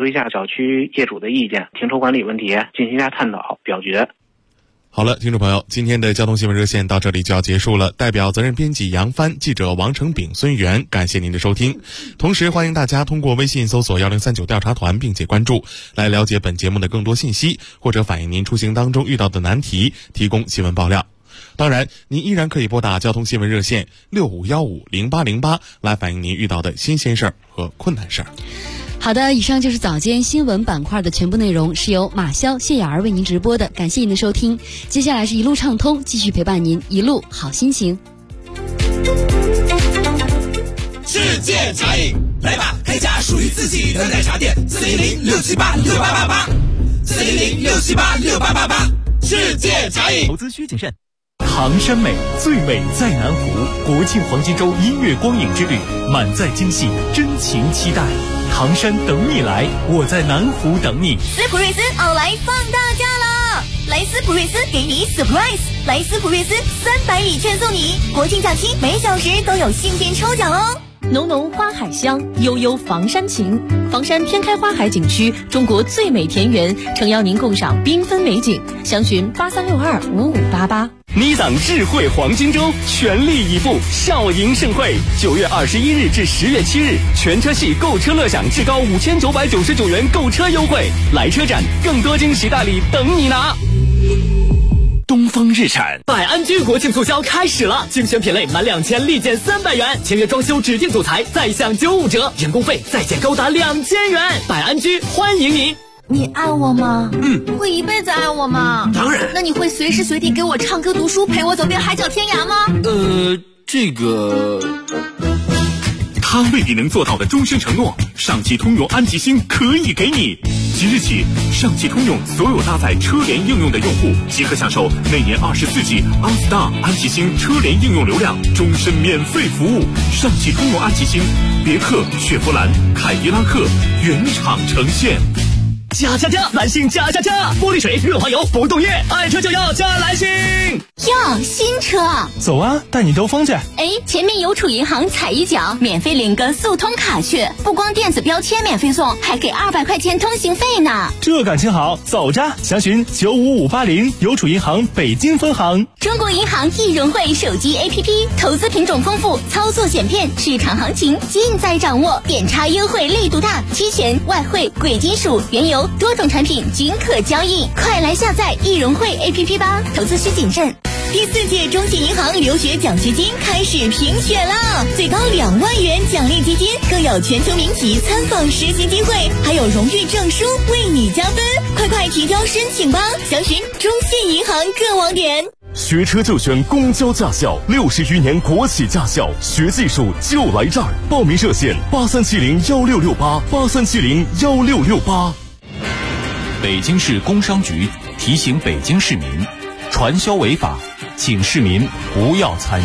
一下小区业主的意见，停车管理问题进行一下探讨表决。 好了，听众朋友，今天的交通新闻热线到这里就要结束了。代表责任编辑杨帆、记者王成炳、孙源，感谢您的收听。同时欢迎大家通过微信搜索1039调查团并且关注，来了解本节目的更多信息，或者反映您出行当中遇到的难题，提供新闻爆料。当然，您依然可以拨打交通新闻热线65150808来反映您遇到的新鲜事儿和困难事儿。 好的，以上就是早间新闻板块的全部内容，是由马潇、谢雅儿为您直播的，感谢您的收听。接下来是一路畅通，继续陪伴您一路好心情。 世界茶饮，来吧，开家属于自己的奶茶店，410-678-6888，410-678-6888，世界茶饮。 投资需谨慎。唐山美，最美在南湖。国庆黄金周音乐光影之旅，满载惊喜，真情期待。唐山等你来，我在南湖等你。 斯普瑞斯奥莱放大假了，来斯普瑞斯给你 surprise， 来斯普瑞斯300礼券送你，国庆假期每小时都有信件抽奖哦。 浓浓花海香，悠悠房山情。房山天开花海景区，中国最美田园，诚邀您共赏缤纷美景。详询83625588。 你党智慧黄金周全力以赴，笑迎盛会，9月21日至10月7日，全车系购车乐享至高5999元购车优惠，来车展，更多惊喜大礼等你拿。东风日产百安居国庆促销开始了，精选品类满2000立减300元，签约装修指定主材再享95折，人工费再减高达2000元。百安居欢迎您。 你爱我吗？会一辈子爱我吗？ 当然。 那你会随时随地给我唱歌读书，陪我走遍海角天涯吗？ 这个他未必能做到的终身承诺，上汽通用安吉星可以给你。即日起，上汽通用所有搭载车联应用的用户即可享受每年24G OnStar 安吉星车联应用流量，终身免费服务。上汽通用安吉星，别克、雪佛兰、凯迪拉克原厂呈现。加，蓝星加，玻璃水、润滑油、不动液，爱车就要加蓝星。 哟，新车， 走啊，带你兜风去。 前面邮储银行踩一脚，免费领个速通卡去，不光电子标签免费送，还给200块钱通行费呢。 这感情好，走着。详询95580，邮储银行北京分行。 中国银行易融汇手机 APP， 投资品种丰富，操作简便，市场行情尽在掌握，点差优惠力度大，期权、外汇、贵金属、原油多种产品均可交易，快来下载易融汇 APP 吧，投资需谨慎。第4届中信银行留学奖学金开始评选了，最高2万元奖励基金，更有全球名企参访实习机会，还有荣誉证书为你加分，快提交申请吧！详询中信银行各网点。 学车就选公交驾校，60余年国企驾校，学技术就来这儿。报名热线83701668，83701668。北京市工商局提醒北京市民，传销违法，请市民不要参与。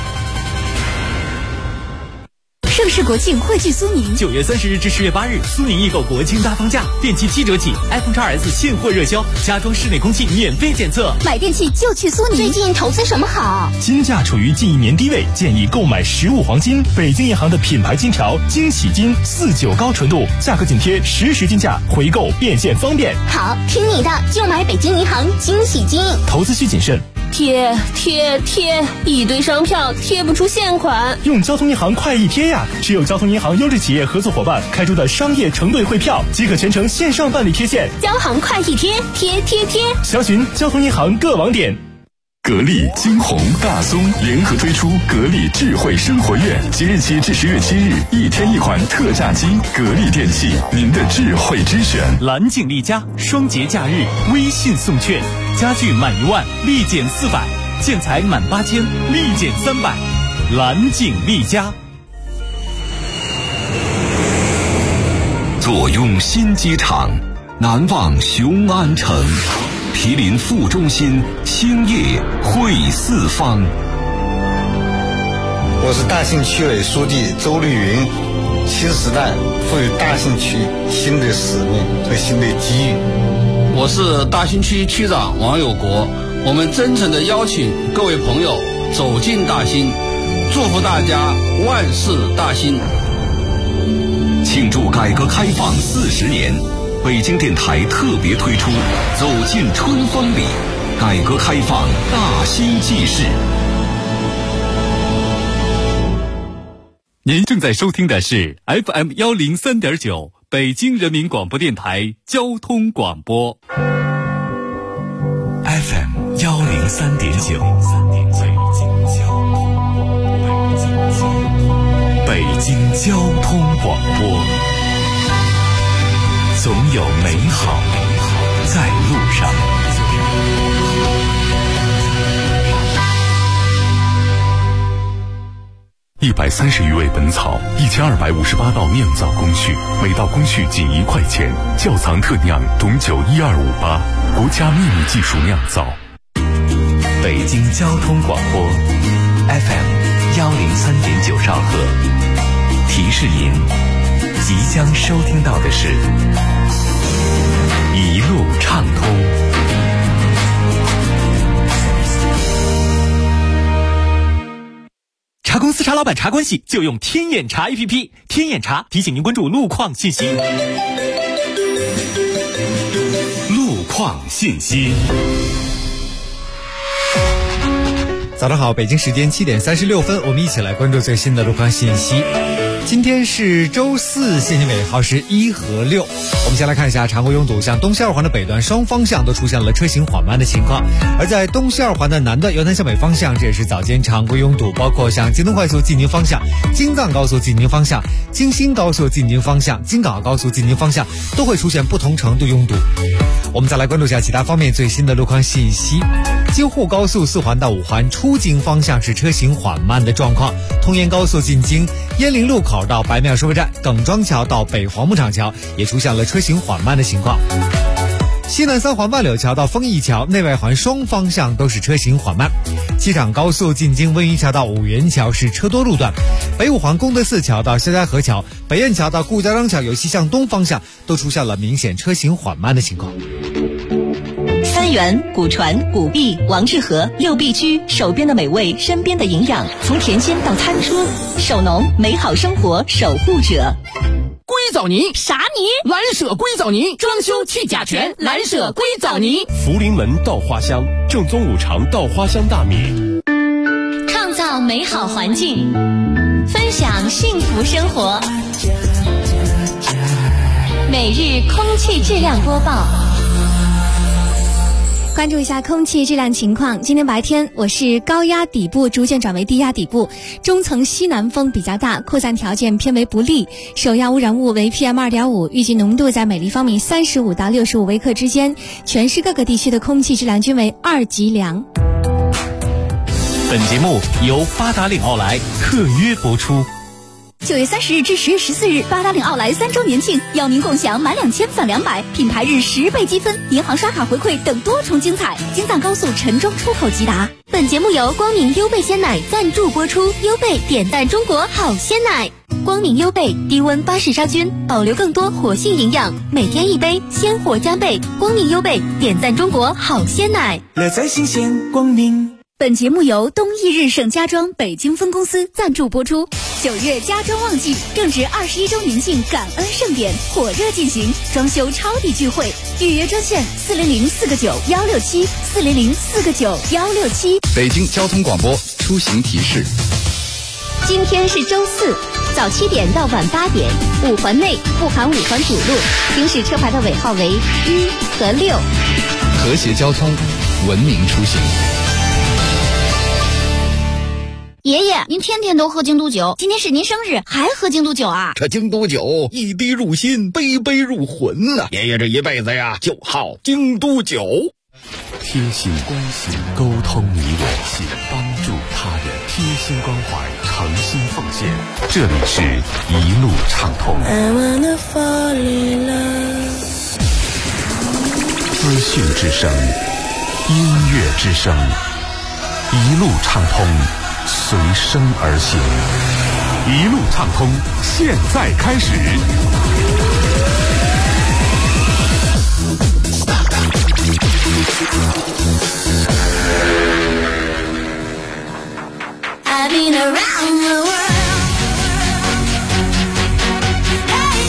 盛世国庆汇聚苏宁 ，9月30日至10月8日，苏宁易购国庆大放价，电器7折起 ，iPhone XS 现货热销，家装室内空气免费检测。 买电器就去苏宁。最近投资什么好？ 金价处于近1年低位，建议购买实物黄金。北京银行的品牌金条惊喜金49高纯度，价格紧贴实时金价，回购变现方便。 好，听你的，就买北京银行惊喜金。 投资需谨慎。 贴，一堆商票贴不出现款。 用交通银行快易贴呀！持有交通银行优质企业合作伙伴开出的商业承兑汇票，即可全程线上办理贴现。 交行快易贴，贴。 详询交通银行各网点。格力、金鸿、大松联合推出格力智慧生活月，即日起至10月7日，1天1款特价机。格力电器，您的智慧之选。蓝景丽家双节假日微信送券，家具满1万立减400，建材满8000立减300。蓝景丽家。 坐拥新机场，难忘雄安城。毗邻副中心，兴业汇四方。 我是大兴区委书记周丽云。新时代赋予大兴区新的使命和新的机遇。 我是大兴区区长王有国。我们真诚地邀请各位朋友走进大兴，祝福大家万事大兴。 庆祝改革开放40年，北京电台特别推出《走进春风里》，改革开放大兴纪事。 您正在收听的是 FM 103.9北京人民广播电台交通广播。 FM 103.9，北京交通广播，总有美好在路上。130余味本草，1258道酿造工序，每道工序仅1块钱。窖藏特酿董酒12588，国家秘密技术酿造。北京交通广播 FM 103.9兆赫，提示您，即将收听到的是一路畅通。 茶公司茶老板茶关系就用天眼查 APP， 天眼查提醒您关注路况信息。 路况信息。 早上好，北京时间7点36分，我们一起来关注最新的路况信息。今天是周四，限行尾号是1和6。我们先来看一下常规拥堵，像东西二环的北段双方向都出现了车行缓慢的情况，而在东西二环的南段由南向北方向，这也是早间常规拥堵，包括像京东快速进京方向、京藏高速进京方向、京新高速进京方向、京港澳高速进京方向都会出现不同程度拥堵。我们再来关注一下其他方面最新的路况信息。京沪高速4环到5环出京方向是车行缓慢的状况，通燕高速进京鄢陵路口到白庙收费站、耿庄桥到北黄牧场桥也出现了车行缓慢的情况。西南3环万柳桥到丰益桥内外环双方向都是车行缓慢。机场高速进京温榆桥到五原桥是车多路段，北5环功德寺桥到肖家河桥、北堰桥到顾家庄桥由西向东方向都出现了明显车行缓慢的情况。 三元、古传、古碧、王致和6必居，手边的美味，身边的营养，从甜心到餐桌，手农美好生活守护者。 硅藻泥啥泥？ 蓝舍硅藻泥，装修去甲醛，蓝舍硅藻泥。 福临门稻花香，正宗5常稻花香大米。 创造美好环境，分享幸福生活。每日空气质量播报。 关注一下空气质量情况。今天白天我市高压底部逐渐转为低压底部，中层西南风比较大，扩散条件偏为不利，首要污染物为 PM2.5， 预计浓度在每立方米35到65微克之间，全市各个地区的空气质量均为2级良。 本节目由八达岭奥莱特约播出。 9月30日至10月14日，八达岭奥莱3周年庆，邀您共享满2000返200，品牌日10倍积分，银行刷卡回馈等多重精彩。京藏高速陈庄出口即达。本节目由光明优贝鲜奶赞助播出，优贝点赞中国好鲜奶。光明优贝低温巴氏杀菌，保留更多活性营养，每天1杯，鲜活加倍。光明优贝点赞中国好鲜奶， 乐在新鲜光明。 本节目由东易日盛家装北京分公司赞助播出。9月家装旺季，正值21周年庆感恩盛典火热进行，装修超抵聚会，预约专线400-4个9-167 400-4个9-167。 北京交通广播出行提示： 今天是周四，早7点到晚8点，5环内不含5环主路，行驶车牌的尾号为1和6。 和谐交通，文明出行。 爷爷，您天天都喝京都酒，今天是您生日，还喝京都酒啊？ 这京都酒一滴入心，杯杯入魂呐！爷爷这一辈子呀，就好京都酒。 贴心关心，沟通你我，帮助他人，贴心关怀，诚心奉献。这里是一路畅通。资讯之声，音乐之声，一路畅通。随声而行，一路畅通，现在开始。 I've been around the world. Hey,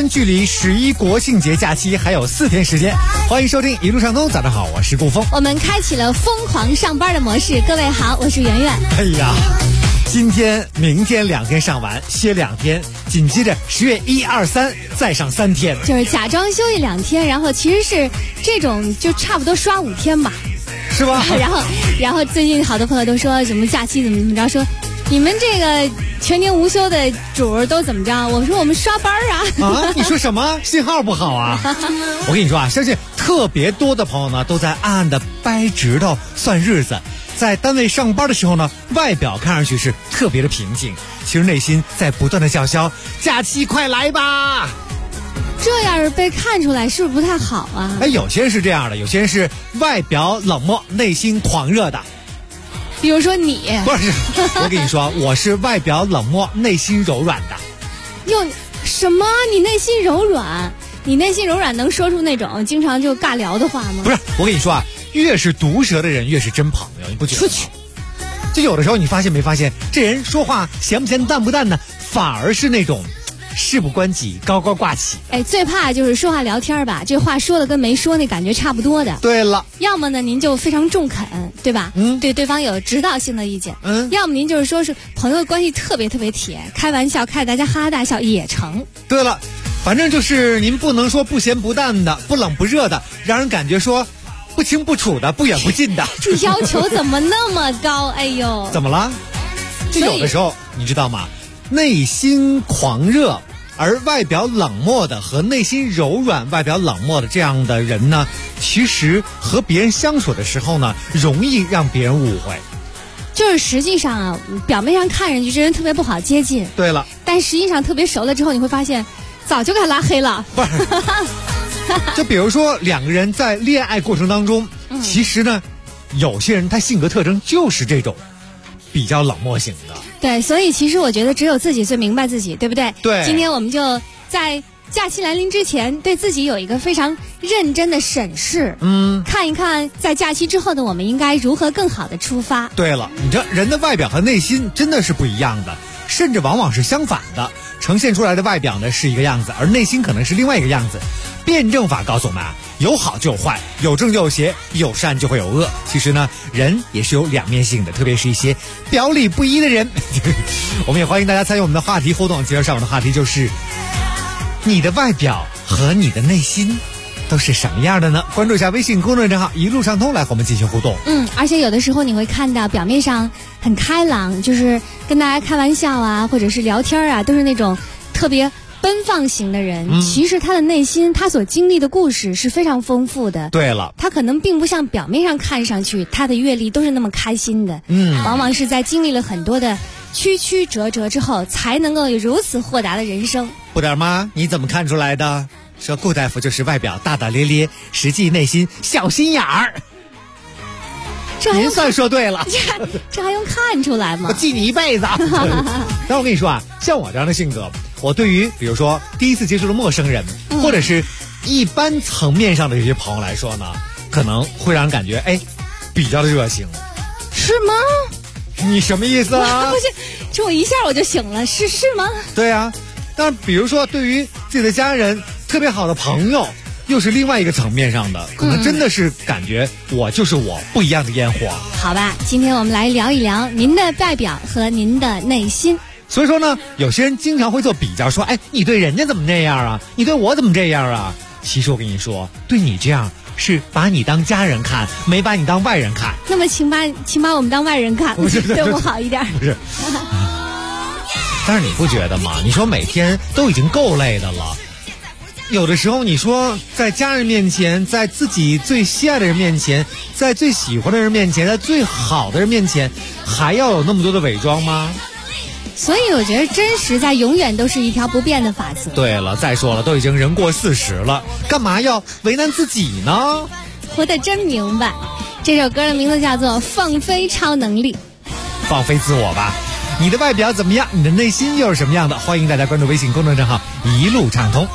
距离11国庆节假期还有4天时间，欢迎收听一路畅通。早上好，我是顾峰。 我们开启了疯狂上班的模式。各位好，我是圆圆。 哎呀，今天、明天2天上完，歇2天，紧接着10月1、2、3再上3天， 就是假装休息2天，然后其实是这种就差不多刷5天吧， 是吧？ 然后最近好多朋友都说什么假期怎么着，说你们这个全年无休的主儿都怎么着？我说我们刷班啊！ 啊，你说什么？信号不好啊！我跟你说啊，相信特别多的朋友呢，都在暗暗的掰指头算日子。在单位上班的时候呢，外表看上去是特别的平静，其实内心在不断的叫嚣：假期快来吧！ 这要是被看出来，是不是不太好啊？ 哎，有些人是这样的，有些人是外表冷漠，内心狂热的。 比如说你， 不是，我跟你说，我是外表冷漠，内心柔软的。 哟，什么？你内心柔软？你内心柔软能说出那种经常就尬聊的话吗？ 不是，我跟你说啊，越是毒舌的人越是真朋友，你不觉得吗？出去。就有的时候你发现没发现，这人说话咸不咸淡不淡呢，反而是那种事不关己高高挂起。 哎，最怕就是说话聊天吧，这话说的跟没说那感觉差不多的。 对了， 要么呢您就非常中肯，对吧？对对方有指导性的意见。要么您就是说是朋友关系特别特别铁，开玩笑开大家哈哈大笑也成。 对了，反正就是您不能说不咸不淡的，不冷不热的，让人感觉说不清不楚的，不远不近的。 这要求怎么那么高？哎呦， 怎么了？就有的时候你知道吗？内心狂热而外表冷漠的和内心柔软外表冷漠的这样的人呢，其实和别人相处的时候呢，容易让别人误会。 就是实际上啊，表面上看上去这人特别不好接近。 对了， 但实际上特别熟了之后，你会发现早就给他拉黑了。 不是，就比如说2个人在恋爱过程当中，其实呢，有些人他性格特征就是这种比较冷漠型的。 对，所以其实我觉得只有自己最明白自己，对不对？ 对。 今天我们就在假期来临之前，对自己有一个非常认真的审视，看一看在假期之后的我们应该如何更好的出发。 对了，你这人的外表和内心真的是不一样的，甚至往往是相反的，呈现出来的外表呢是一个样子，而内心可能是另外一个样子。辩证法告诉我们啊，有好就有坏，有正就有邪，有善就会有恶。其实呢，人也是有两面性的，特别是一些表里不一的人。我们也欢迎大家参与我们的话题互动。今天上午的话题就是：你的外表和你的内心都是什么样的呢？关注一下微信公众账号一路畅通，来和我们进行互动。 而且有的时候你会看到表面上很开朗，就是跟大家开玩笑啊，或者是聊天啊，都是那种特别奔放型的人，其实他的内心他所经历的故事是非常丰富的。 对了， 他可能并不像表面上看上去他的阅历都是那么开心的，往往是在经历了很多的曲曲折折之后，才能够有如此豁达的人生。 不点妈，你怎么看出来的？说顾大夫就是外表大大咧咧，实际内心小心眼儿。您算说对了， 这还用看出来吗？ 我记你一辈子。但我跟你说啊，像我这样的性格，我对于比如说第一次接触的陌生人，或者是一般层面上的这些朋友来说呢，可能会让人感觉比较的热情。 是吗？ 你什么意思啊？ 不是，这我一下我就醒了，是吗？ 对啊，但比如说对于自己的家人、特别好的朋友，又是另外一个层面上的，可能真的是感觉我就是我，不一样的烟火。 好吧，今天我们来聊一聊您的外表和您的内心。 所以说呢，有些人经常会做比较，说你对人家怎么这样啊，你对我怎么这样啊。其实我跟你说，对你这样是把你当家人看，没把你当外人看。 那么请把我们当外人看，对我好一点。 不是但是你不觉得吗？你说每天都已经够累的了，有的时候你说在家人面前，在自己最心爱的人面前，在最喜欢的人面前，在最好的人面前，还要有那么多的伪装吗？ 所以我觉得真实在永远都是一条不变的法则。 对了，再说了，都已经人过40了，干嘛要为难自己呢？ 活得真明白。这首歌的名字叫做《放飞超能力》。 放飞自我吧。你的外表怎么样？你的内心又是什么样的？欢迎大家关注微信公众账号一路畅通。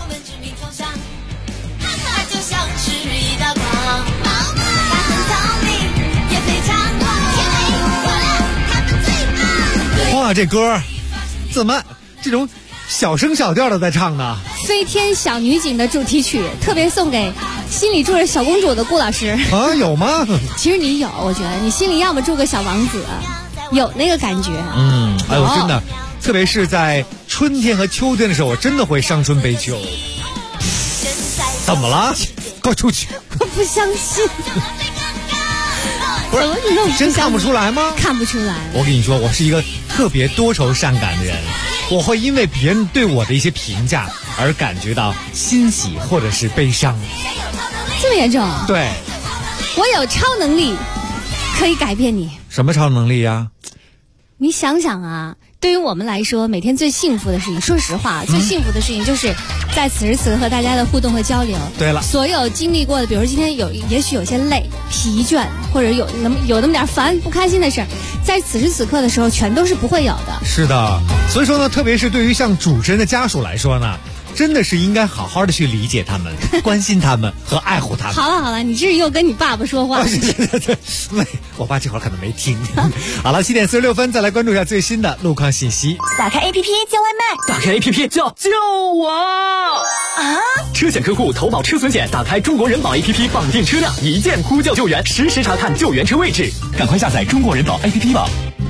哇，这歌怎么这种小声小调的在唱呢。 飞天小女警的主题曲，特别送给心里住着小公主的顾老师。 啊，有吗？ 其实你有，我觉得你心里要么住个小王子，有那个感觉。 哎呦，真的，特别是在春天和秋天的时候，我真的会伤春悲秋。怎么了？给我出去！ 我不相信。 不是，你真看不出来吗？ 看不出来。 我跟你说，我是一个特别多愁善感的人，我会因为别人对我的一些评价而感觉到欣喜或者是悲伤。 这么严重？ 对。 我有超能力，可以改变你。 什么超能力呀？ 你想想啊，对于我们来说，每天最幸福的事情，说实话，最幸福的事情就是在此时此刻和大家的互动和交流。 对了， 所有经历过的，比如今天也许有些累、疲倦，或者有那么点烦、不开心的事儿，在此时此刻的时候，全都是不会有的。 是的，所以说呢，特别是对于像主持人的家属来说呢，真的是应该好好的去理解他们、关心他们和爱护他们。 好了，你这是又跟你爸爸说话。 对，我爸这会儿可能没听。好了，7点46分，再来关注一下最新的路况信息。 打开 APP 叫外卖， 打开 APP 叫救我啊！车险客户投保车损险，打开中国人保 APP 绑定车辆，一键呼叫救援，实时查看救援车位置。赶快下载中国人保 APP 吧。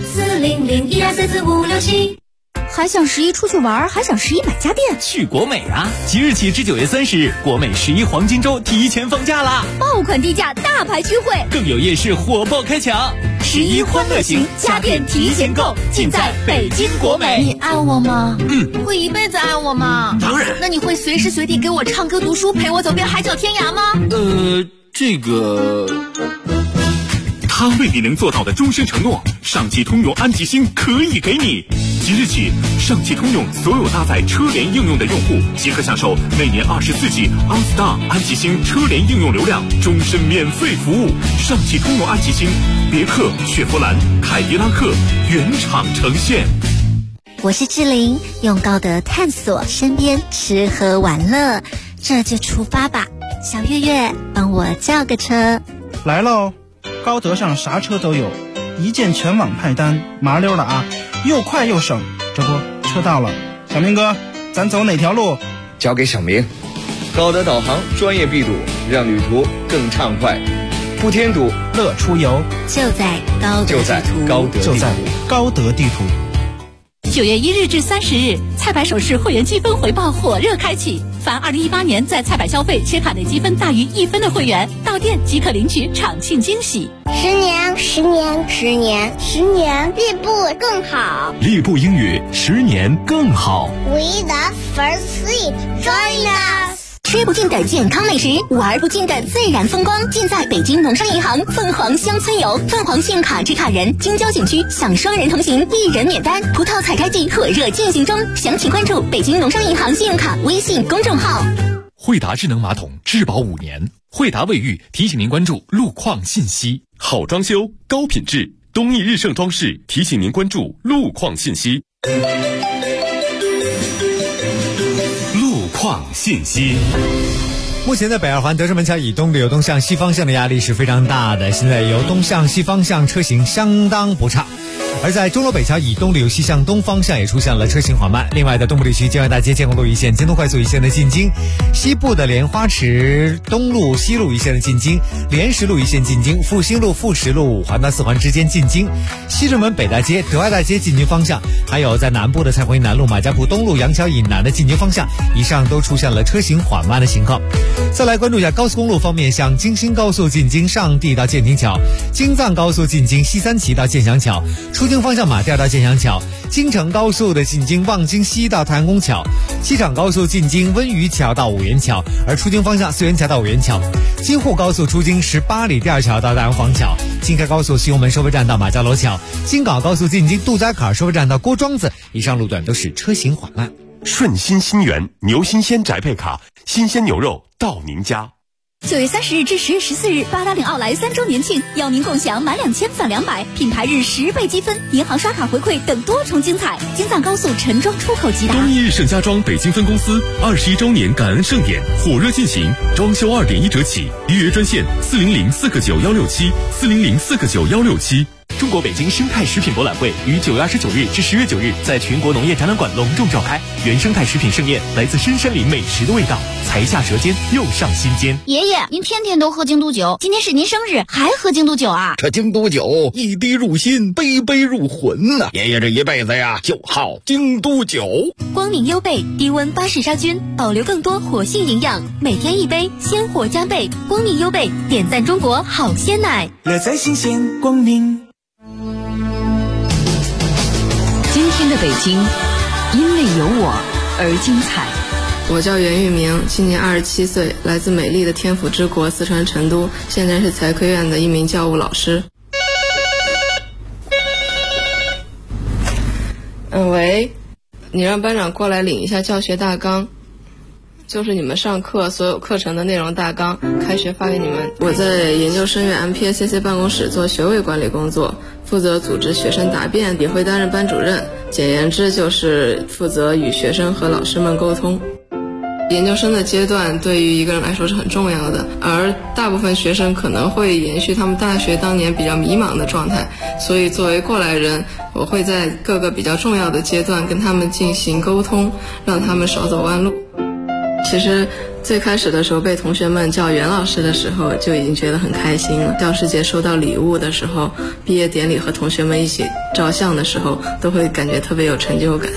40012344567。还想11出去玩，还想11买家电， 去国美啊！即日起至9月30日，国美11黄金周提前放假啦！ 爆款低价，大牌聚会， 更有夜市火爆开抢，11欢乐行家电提前购，尽在北京国美。 你爱我吗？会一辈子爱我吗？ 当然。 那你会随时随地给我唱歌读书，陪我走遍海角天涯吗？ 这个。 他未必能做到的终身承诺，上汽通用安吉星可以给你。即日起，上汽通用所有搭载车联应用的用户即可享受每年24G OnStar 安吉星车联应用流量，终身免费服务。上汽通用安吉星，别克、雪佛兰、凯迪拉克原厂呈现。 我是志玲，用高德探索身边吃喝玩乐，这就出发吧。小月月，帮我叫个车。 来喽！高德上啥车都有，一键全网派单，麻溜的啊，又快又省。这不，车到了，小明哥，咱走哪条路？ 交给小明。高德导航专业闭堵，让旅途更畅快，不添堵， 乐出游。 就在高德地图， 就在高德地图。 9月1日至30日，菜百首饰会员积分回报火热开启。凡2018年在菜百消费切卡内积分大于1分的会员，到店即可领取场庆惊喜。 10年，进步更好。 猎步英语10年更好。 We the first sweet, join us。吃不尽的健康美食，玩不尽的自然风光，尽在北京农商银行凤凰乡村游。凤凰信用卡持卡人京郊景区享双人同行，1人免单。葡萄采摘季火热进行中，详情关注北京农商银行信用卡微信公众号。 惠达智能马桶质保5年，惠达卫浴提醒您关注路况信息。 好装修，高品质，东义日盛装饰提醒您关注路况信息。 路况信息。 目前在北二环德胜门桥以东的由东向西方向的压力是非常大的，现在由东向西方向车行相当不畅。而在钟楼北桥以东的由西向东方向也出现了车行缓慢。另外在东部地区，建外大街建国路一线、京东快速一线的进京，西部的莲花池东路西路一线的进京，莲石路一线进京，复兴路复石路5环到4环之间进京，西直门北大街德外大街进京方向，还有在南部的蔡回南路马家铺东路杨桥以南的进京方向，以上都出现了车行缓慢的情况。再来关注一下高速公路方面，像京新高速进京上地到建宁桥，京藏高速进京西三旗到建祥桥，出京方向马甸到建祥桥，京承高速的进京望京西到太阳宫桥，机场高速进京温榆桥到五元桥，而出京方向四元桥到五元桥，京沪高速出京18里第二桥到大洋坊桥，京开高速西红门收费站到马家楼桥，京港高速进京杜家坎收费站到郭庄子，以上路段都是车行缓慢。 顺心新源牛新鲜宅配卡，新鲜牛肉到您家。 9月30日至10月14日，八达岭奥莱3周年庆，邀您共享满2000返200，品牌日10倍积分，银行刷卡回馈等多重精彩。京藏高速陈庄出口即达。 东一日盛家庄北京分公司21周年感恩盛典火热进行，装修2.1折起，预约专线400499167，400499167。 中国北京生态食品博览会于9月29日至10月9日在全国农业展览馆隆重召开。原生态食品盛宴，来自深山里美食的味道，才下舌尖，又上心间。 爷爷，您天天都喝京都酒，今天是您生日，还喝京都酒啊？ 这京都酒一滴入心，杯杯入魂呐！爷爷这一辈子呀，就好京都酒。 光明优贝低温巴氏杀菌，保留更多活性营养，每天一杯，鲜活加倍。光明优贝点赞中国好鲜奶， 乐在新鲜光明。 今天的北京，因为有我而精彩。 我叫袁玉明，今年27岁，来自美丽的天府之国四川成都，现在是财科院的一名教务老师。喂，你让班长过来领一下教学大纲，就是你们上课所有课程的内容大纲，开学发给你们。我在研究生院 MPSCC 办公室做学位管理工作，负责组织学生答辩，也会担任班主任。简言之，就是负责与学生和老师们沟通。研究生的阶段对于一个人来说是很重要的，而大部分学生可能会延续他们大学当年比较迷茫的状态，所以作为过来人，我会在各个比较重要的阶段跟他们进行沟通，让他们少走弯路。其实最开始的时候被同学们叫袁老师的时候就已经觉得很开心了，教师节收到礼物的时候，毕业典礼和同学们一起照相的时候，都会感觉特别有成就感。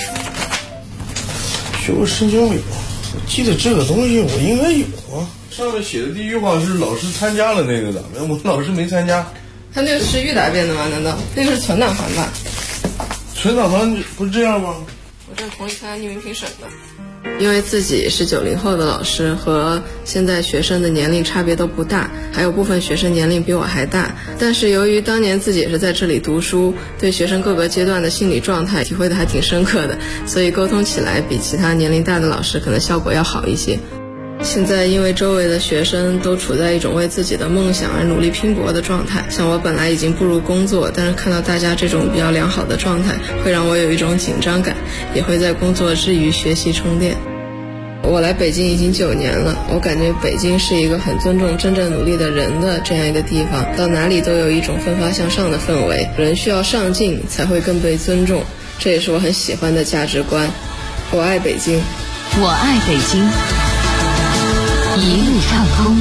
学过申请表，我记得这个东西我应该有啊。上面写的第一句话是老师参加了那个的，我老师没参加。 他那个是预答辩的吗？难道那个是存档团吧？ 存档团不是这样吗？ 我这同意参加匿名评审的。因为自己是90后的老师，和现在学生的年龄差别都不大，还有部分学生年龄比我还大，但是由于当年自己也是在这里读书，对学生各个阶段的心理状态体会的还挺深刻的，所以沟通起来比其他年龄大的老师可能效果要好一些。现在因为周围的学生都处在一种为自己的梦想而努力拼搏的状态，像我本来已经步入工作，但是看到大家这种比较良好的状态，会让我有一种紧张感，也会在工作之余学习充电。我来北京已经9年了，我感觉北京是一个很尊重真正努力的人的这样一个地方，到哪里都有一种奋发向上的氛围，人需要上进才会更被尊重，这也是我很喜欢的价值观。我爱北京， 我爱北京，一路畅通。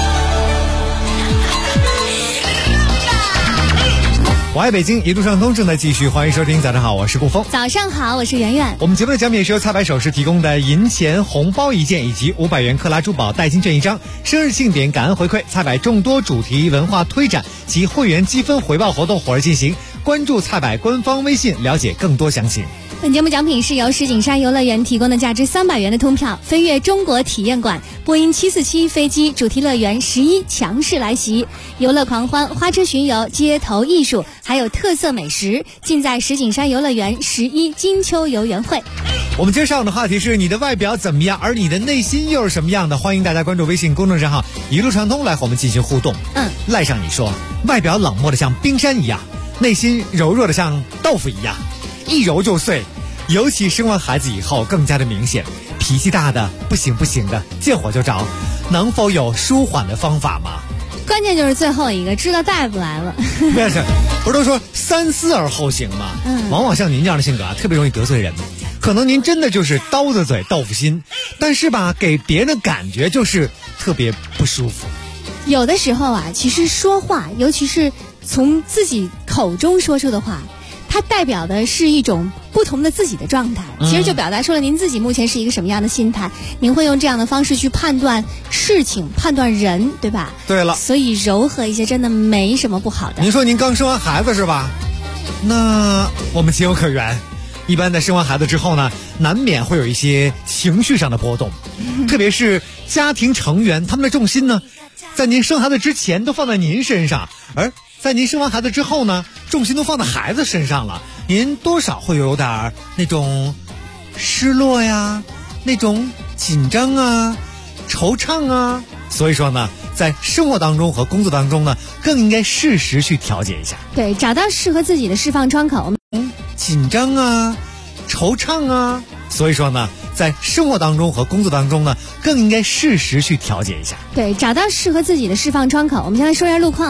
我爱北京，一路畅通正在继续，欢迎收听。早上好，我是顾峰。 早上好，我是圆圆。 我们节目的奖品是由菜百首饰提供的银钱红包1件以及500元克拉珠宝代金券1张。生日庆典感恩回馈，菜百众多主题文化推展及会员积分回报活动火热进行，关注菜百官方微信了解更多详情。 本节目奖品是由石景山游乐园提供的价值300元的通票，飞跃中国体验馆、波音747飞机主题乐园11强势来袭，游乐狂欢、花车巡游、街头艺术，还有特色美食，尽在石景山游乐园11金秋游园会。 我们今天上午的话题是你的外表怎么样，而你的内心又是什么样的？欢迎大家关注微信公众账号一路畅通来和我们进行互动。赖上你说，外表冷漠的像冰山一样，内心柔弱的像豆腐一样，一揉就碎，尤其生完孩子以后更加的明显，脾气大的不行的见火就着，能否有舒缓的方法吗？ 关键就是最后一个，知道大夫来了。 不是都说三思而后行吗？往往像您这样的性格啊，特别容易得罪人。可能您真的就是刀子嘴豆腐心，但是吧，给别人的感觉就是特别不舒服。 有的时候啊，其实说话，尤其是从自己口中说出的话，它代表的是一种不同的自己的状态，其实就表达出了您自己目前是一个什么样的心态，您会用这样的方式去判断事情，判断人，对吧？ 对了， 所以柔和一些真的没什么不好的。 您说您刚生完孩子是吧？那我们情有可原。一般在生完孩子之后呢，难免会有一些情绪上的波动，特别是家庭成员他们的重心呢，在您生孩子之前都放在您身上，而在您生完孩子之后呢，重心都放在孩子身上了，您多少会有点那种失落呀，那种紧张啊，惆怅啊。所以说呢，在生活当中和工作当中呢，更应该适时去调节一下。 对，找到适合自己的释放窗口。 紧张啊，惆怅啊。所以说呢，在生活当中和工作当中呢，更应该适时去调节一下。 对，找到适合自己的释放窗口。我们先来说一下路况啊。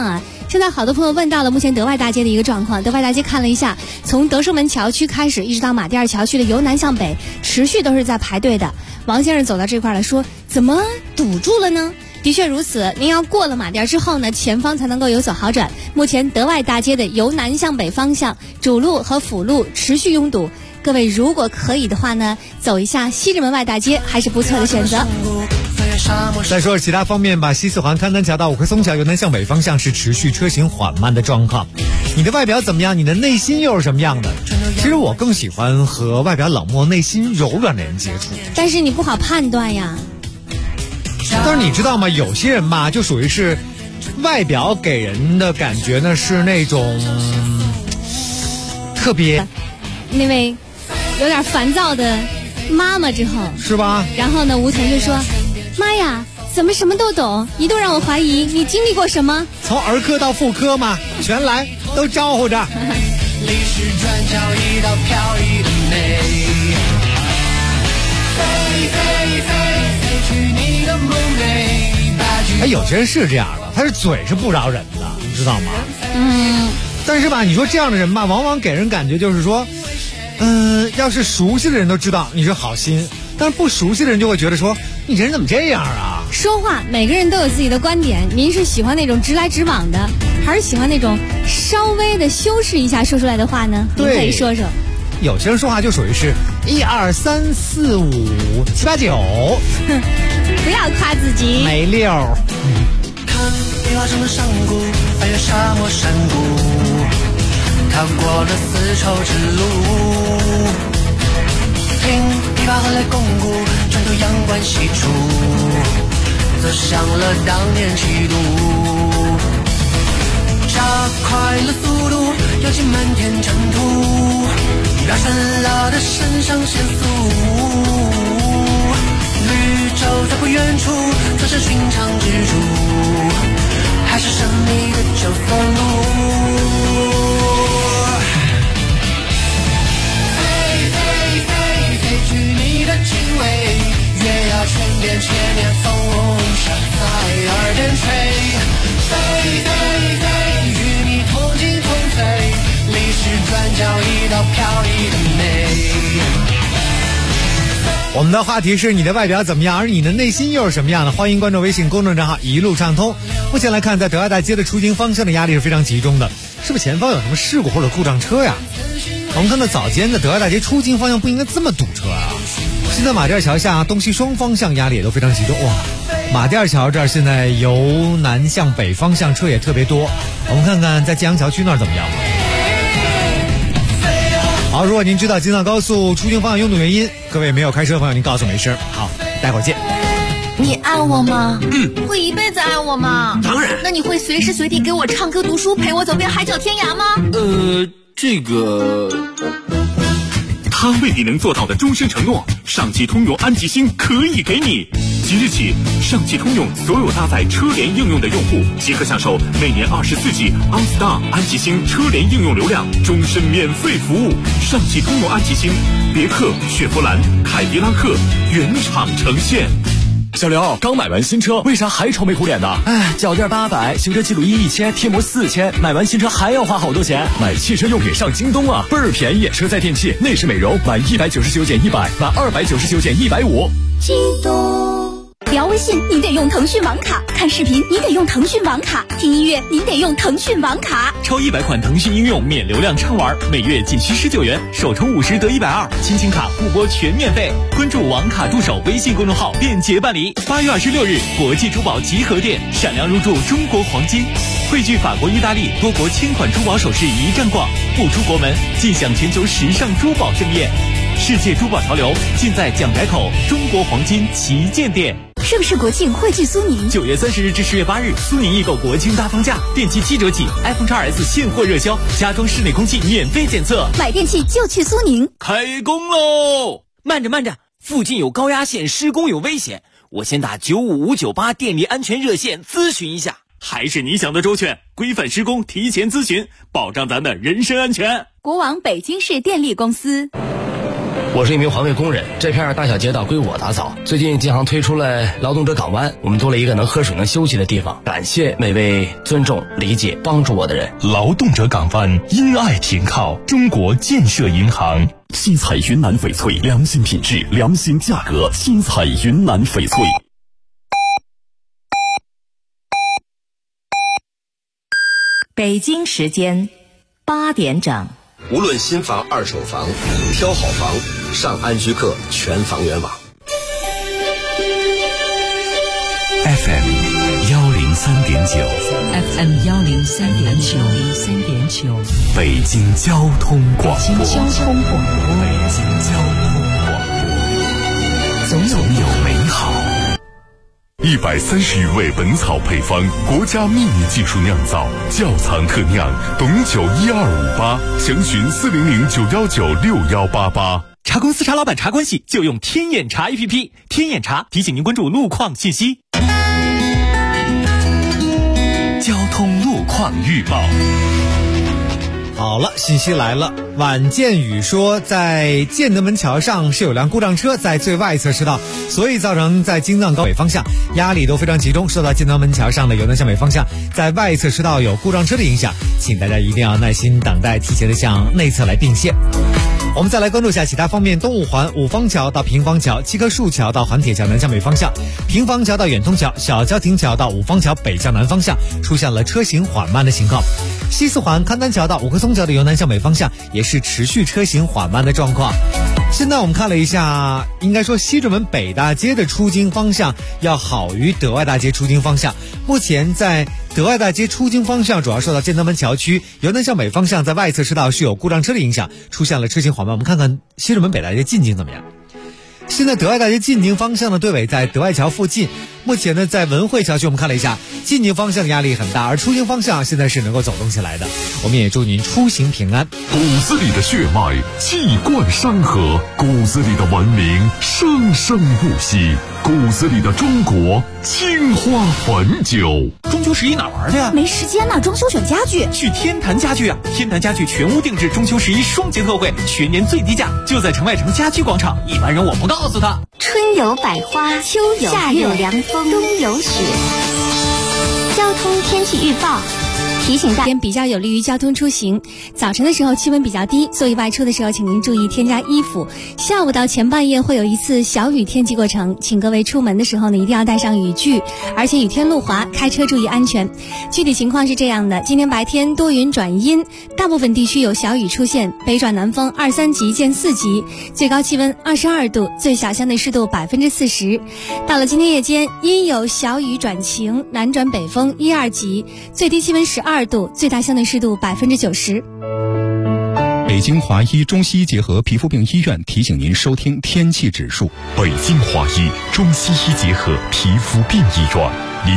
现在好多朋友问到了目前德外大街的一个状况。德外大街看了一下，从德胜门桥区开始，一直到马甸二桥区的由南向北，持续都是在排队的。王先生走到这块了，说怎么堵住了呢？的确如此，您要过了马甸之后呢，前方才能够有所好转。目前德外大街的由南向北方向主路和辅路持续拥堵，各位如果可以的话呢，走一下西直门外大街还是不错的选择。 再说其他方面吧，西四环勘南桥到五棵松桥由南向北方向是持续车行缓慢的状况。你的外表怎么样？你的内心又是什么样的？其实我更喜欢和外表冷漠、内心柔软的人接触。 但是你不好判断呀。 但是你知道吗？有些人吧，就属于是外表给人的感觉呢是那种特别那位有点烦躁的妈妈之后， 是吧？ 然后呢，吴桐就说：“妈呀，怎么什么都懂？一度让我怀疑你经历过什么。 从儿科到妇科嘛，全来都招呼着。” 历史转角一道飘逸的美，飞飞飞飞去你的梦内。 哎，有些人是这样的，他是嘴是不饶人的，你知道吗？但是吧，你说这样的人吧，往往给人感觉就是说，要是熟悉的人都知道你是好心，但是不熟悉的人就会觉得说，你这人怎么这样啊？ 说话每个人都有自己的观点，您是喜欢那种直来直往的，还是喜欢那种稍微的修饰一下说出来的话呢？您可以说说。 有些人说话就属于是1、2、3、4、5、7、8、9， 不要夸自己没溜。 看壁画上的山谷，翻越沙漠山谷，踏过了丝绸之路，听琵琶和来共鼓，穿透阳关西出，走向了当年七度，加快了速度，摇起漫天尘土，表现了的肾上腺素，绿洲在不远处，这是寻常之处，还是神秘的九色鹿。飞飞飞飞去你的敬畏，月牙泉边千年风沙在耳边吹，飞飞飞与你同进同退，历史转角一道飘逸的美。 我们的话题是你的外表怎么样，而你的内心又是什么样的？欢迎关注微信公众账号一路畅通。目前来看，在德外大街的出行方向的压力是非常集中的，是不是前方有什么事故或者故障车呀？我们看到早间的德外大街出京方向不应该这么堵车啊！现在马甸桥下东西双方向压力也都非常集中。哇，马甸桥这儿现在由南向北方向车也特别多。我们看看在建阳桥区那儿怎么样。好，如果您知道京藏高速出京方向拥堵原因，各位没有开车的朋友您告诉我们一声。好，待会儿见。 你爱我吗？会一辈子爱我吗？ 当然。 那你会随时随地给我唱歌读书，陪我走遍海角天涯吗？ 这个他未必能做到的终身承诺，上汽通用安吉星可以给你。即日起，上汽通用所有搭载车联应用的用户即可享受每年24G OnStar 安吉星车联应用流量，终身免费服务。上汽通用安吉星，别克、雪佛兰、凯迪拉克原厂呈现。 小刘，刚买完新车，为啥还愁眉苦脸的？脚垫800，行车记录仪1000，贴膜4000，买完新车还要花好多钱。买汽车用品上京东啊，倍儿便宜！车载电器、内饰美容，满199减100，满299减150。 京东。聊微信您得用腾讯网卡，看视频您得用腾讯网卡，听音乐您得用腾讯网卡。 超100款腾讯应用免流量畅玩，每月仅需19元，首充50得120，亲情卡互拨全免费。关注网卡助手微信公众号，便捷办理。8月26日，国际珠宝集合店闪亮入驻中国黄金，汇聚法国、意大利多国千款珠宝首饰一站逛，不出国门尽享全球时尚珠宝盛宴。世界珠宝潮流尽在蒋改口中国黄金旗舰店。 盛世国庆汇聚苏宁 ，9月30日至10月8日，苏宁易购国庆大放价，电器7折起 ，iPhone XS 现货热销，家装室内空气免费检测， 买电器就去苏宁。 开工喽！ 慢着，附近有高压线施工有危险，我先打95598电力安全热线咨询一下。 还是你想的周全，规范施工提前咨询，保障咱的人身安全。 国网北京市电力公司。 我是一名环卫工人，这片大小街道归我打扫。最近建行推出了劳动者港湾，我们多了一个能喝水能休息的地方。感谢每位尊重、理解、帮助我的人。 劳动者港湾，因爱停靠，中国建设银行。七彩云南翡翠，良心品质，良心价格。七彩云南翡翠。 北京时间8点整。 无论新房、二手房，挑好房，上安居客全房源网。 FM 103.9 103.9 北京交通广播。总有美好。130余味本草配方，国家秘密技术酿造，窖藏特酿，董酒12588，详询400-919-6188。 茶公司茶老板茶关系就用天眼茶 APP， 天眼茶提醒您关注路况信息。交通路况预报。 好了，信息来了。晚见雨说，在建德门桥上是有辆故障车在最外侧车道，所以造成在京藏高北方向压力都非常集中，受到建德门桥上的由南向北方向在外侧车道有故障车的影响，请大家一定要耐心等待，提前的向内侧来并线。我们再来关注一下其他方面。东五环五方桥到平房桥、七棵树桥到环铁桥南向北方向，平房桥到远通桥、小郊亭桥到五方桥北向南方向出现了车行缓慢的情况。西四环勘丹桥到五棵松桥的由南向北方向也是持续车行缓慢的状况。现在我们看了一下，应该说西直门北大街的出京方向要好于德外大街出京方向。目前在德外大街出京方向主要受到建德门桥区由南向北方向在外侧车道是有故障车的影响，出现了车行缓慢。我们看看西直门北大街进京怎么样。现在德外大街进京方向的队尾在德外桥附近，目前呢在文汇桥区我们看了一下，进京方向的压力很大，而出京方向现在是能够走动起来的。我们也祝您出行平安。 骨子里的血脉气贯山河，骨子里的文明生生不息，骨子里的中国青花汾酒。 中秋11哪玩去啊？ 没时间呢，装修选家具。 去天坛家具啊！天坛家具全屋定制中秋11双节特惠，全年最低价，就在城外城家居广场。一般人我不告诉他。 春有百花，秋有夏有凉风，冬有雪。交通天气预报。提醒大家比较有利于交通出行。早晨的时候气温比较低，所以外出的时候请您注意添加衣服。下午到前半夜会有一次小雨天气过程，请各位出门的时候呢一定要带上雨具，而且雨天路滑，开车注意安全。具体情况是这样的，今天白天多云转阴，大部分地区有小雨出现，北转南风2、3级见4级，最高气温22度，最小相对湿度40%。到了今天夜间，阴有小雨转晴，南转北风1、2级，最低气温12度，最大相对湿度90%。 北京华医中西医结合皮肤病医院提醒您收听天气指数。 北京华医中西医结合皮肤病医院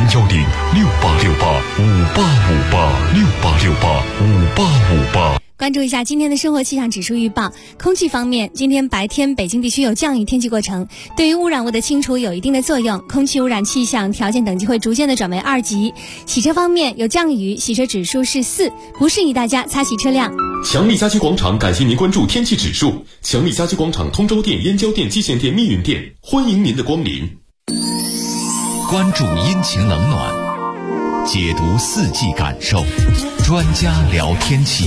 ，0106868586858685858。 关注一下今天的生活气象指数预报。空气方面，今天白天北京地区有降雨天气过程，对于污染物的清除有一定的作用，空气污染气象条件等级会逐渐的转为2级。洗车方面有降雨，洗车指数是4，不适宜大家擦洗车辆。 强力家居广场感谢您关注天气指数。强力家居广场通州店、燕郊店、蓟县店、密云店，欢迎您的光临。 关注阴晴冷暖，解读四季感受，专家聊天气。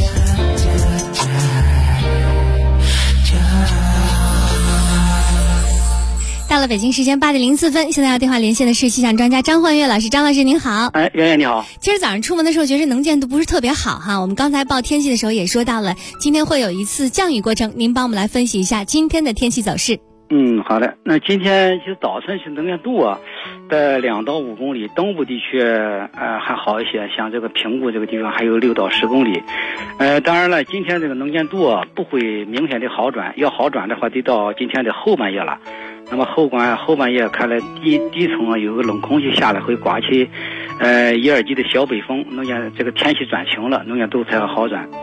到了北京时间8点04分，现在要电话连线的是气象专家张焕月老师。张老师您好。 圆圆你好。 今儿早上出门的时候觉得能见度不是特别好哈，我们刚才报天气的时候也说到了今天会有一次降雨过程，您帮我们来分析一下今天的天气走势。 好的。那今天其实早晨是能见度在2到5公里，东部地区还好一些，像这个平谷这个地方还有6到10公里。当然了，今天这个能见度不会明显的好转，要好转的话得到今天的后半夜了。那么后半夜看来低层有个冷空气下来，会刮起1、2级的小北风，能见这个天气转晴了，能见度才要好转。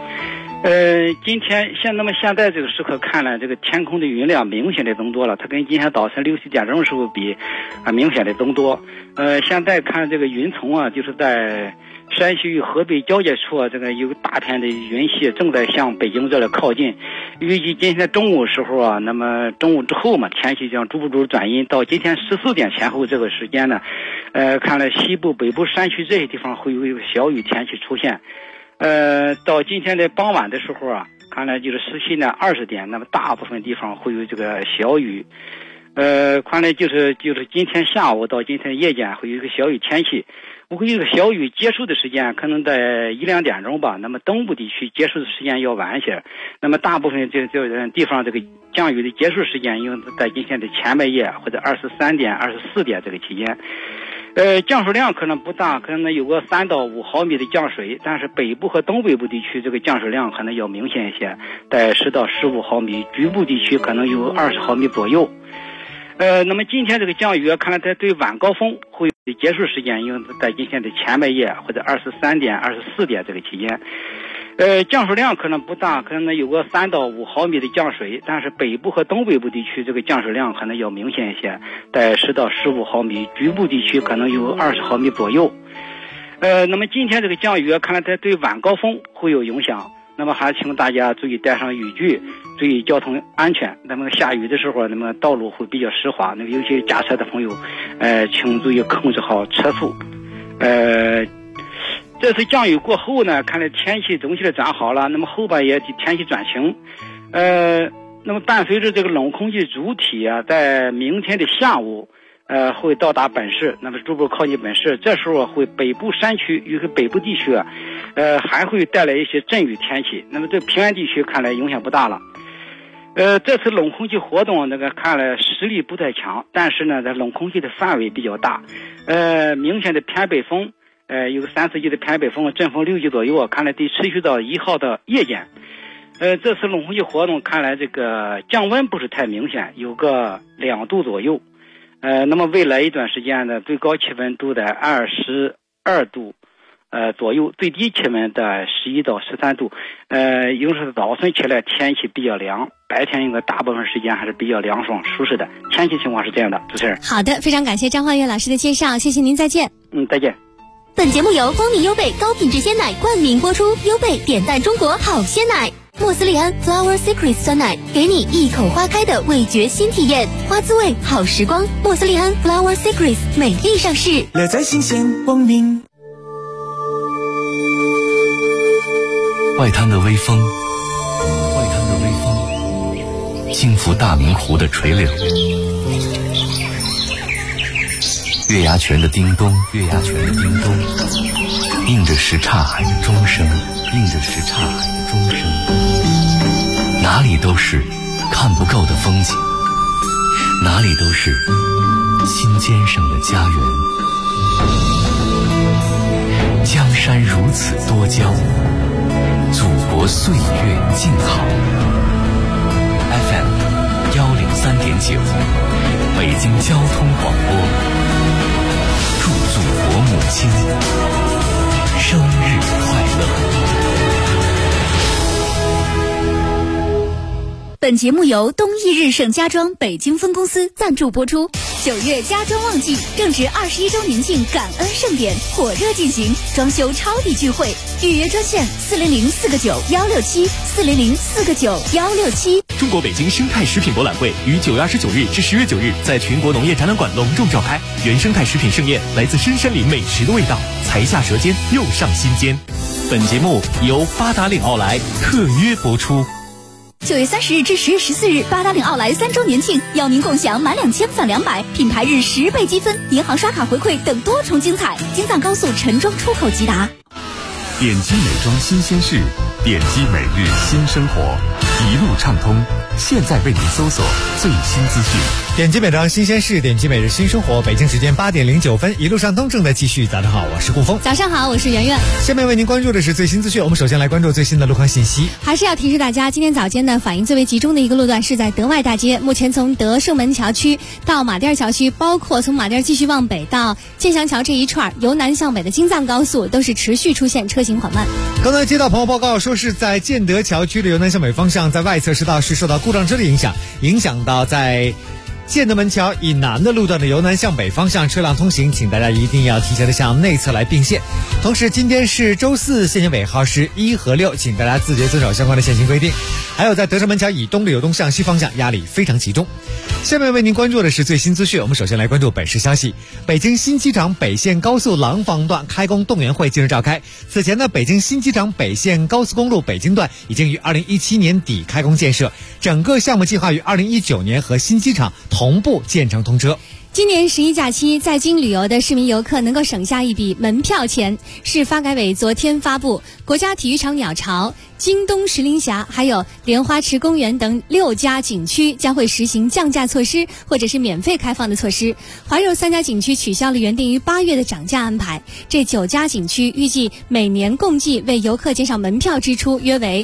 那么现在这个时刻看来，这个天空的云量明显的增多了，它跟今天早晨6、7点钟的时候比明显的增多。现在看这个云层就是在山西与河北交界处这个有大片的云系正在向北京这里靠近，预计今天中午时候啊，那么中午之后嘛，天气将逐步转阴，到今天14点前后这个时间呢，看来西部、北部山区这些地方会有一个小雨天气出现，到今天的傍晚的时候啊，看来就是10期呢20点，那么大部分地方会有这个小雨。看来就是今天下午到今天夜间会有一个小雨天气，我估计这个小雨结束的时间可能在1-2点钟吧。那么东部地区结束的时间要晚一些，那么大部分这地方这个降雨的结束时间应在今天的前半夜或者23点、24点这个期间。降水量可能不大，可能有个3到5毫米的降水，但是北部和东北部地区这个降水量可能要明显一些，在10到15毫米，局部地区可能有20毫米左右。那么今天这个降雨看来它对晚高峰会结束时间应在今天的前半夜或者23点、24点这个期间。降水量可能不大，可能有个3到5毫米的降水，但是北部和东北部地区这个降水量可能要明显一些，在10到15毫米，局部地区可能有20毫米左右。那么今天这个降雨看来它对晚高峰会有影响，那么还请大家注意带上雨具，注意交通安全。那么下雨的时候，那么道路会比较湿滑，那么有些驾车的朋友，请注意控制好车速。这次降雨过后呢，看来天气总体的转好了，那么后半夜天气转晴。那么伴随着这个冷空气主体啊，在明天的下午，会到达本市，那么逐步靠近本市，这时候会北部山区与北部地区啊，还会带来一些阵雨天气。那么这平原地区看来影响不大了。这次冷空气活动那个看来实力不太强，但是呢，这冷空气的范围比较大，明显的偏北风，有3-4级的偏北风，阵风6级左右啊，看来得持续到1号的夜间。这次冷空气活动看来这个降温不是太明显，有个2度左右。那么未来一段时间呢，最高气温都在22度左右，最低气温在11到13度。有时候早晨起来天气比较凉，白天应该大部分时间还是比较凉爽舒适的。天气情况是这样的，主持人。 好的，非常感谢张焕月老师的介绍，谢谢您，再见。 再见。 本节目由蜂蜜优贝高品质鲜奶冠名播出，优贝点赞中国好鲜奶。莫斯利安 Flower Secret 酸奶，给你一口花开的味觉新体验，花滋味好时光。莫斯利安 Flower Secret 美丽上市， 乐在新鲜光明。 外滩的微风，轻拂大明湖的垂柳，月牙泉的叮咚，映着什刹海的钟声，哪里都是看不够的风景，哪里都是心尖上的家园。江山如此多娇，祖国岁月静好。FM 103.9，北京交通广播，祝祖国母亲生日快乐。 本节目由东义日盛家装北京分公司赞助播出。9月家装旺季，正值21周年庆感恩盛典火热进行，装修超抵聚会，预约专线400-4个9-167，400-4个9-167。 中国北京生态食品博览会于9月29日至10月9日在全国农业展览馆隆重召开，原生态食品盛宴，来自深山林美食的味道，才下舌尖又上心间。本节目由八达岭奥莱特约播出。 9月30日至10月14日，八达岭奥莱3周年庆，邀您共享满2000返200，品牌日10倍积分，银行刷卡回馈等多重精彩。京藏高速陈庄出口即达。 点击美妆新鲜事，点击每日新生活，一路畅通。现在为您搜索最新资讯。 点击美妆新鲜事，点击每日新生活。北京时间8点09分，一路畅通正在继续。早上好，我是顾峰。 早上好，我是圆圆。 下面为您关注的是最新资讯。我们首先来关注最新的路况信息。 还是要提示大家，今天早间呢，反应最为集中的一个路段是在德外大街。目前从德胜门桥区到马甸桥区，包括从马甸继续往北到建祥桥这一串，由南向北的京藏高速都是持续出现车行缓慢。 刚才接到朋友报告说，是在建德桥区的由南向北方向，在外侧市道是受到故障车的影响到在建德门桥以南的路段的由南向北方向车辆通行，请大家一定要提前的向内侧来并线。同时，今天是周四，限行尾号是1和6，请大家自觉遵守相关的限行规定。还有在德胜门桥以东的由东向西方向压力非常集中。下面为您关注的是最新资讯，我们首先来关注本市消息。北京新机场北线高速廊坊段开工动员会近日召开。此前呢，北京新机场北线高速公路北京段已经于2017年底开工建设，整个项目计划于2019年和新机场同步建成通车。 今年11假期在京旅游的市民游客能够省下一笔门票钱。市发改委昨天发布，国家体育场鸟巢、京东石林峡还有莲花池公园等6家景区将会实行降价措施或者是免费开放的措施。怀柔3家景区取消了原定于8月的涨价安排。这9家景区预计每年共计为游客减少门票支出约为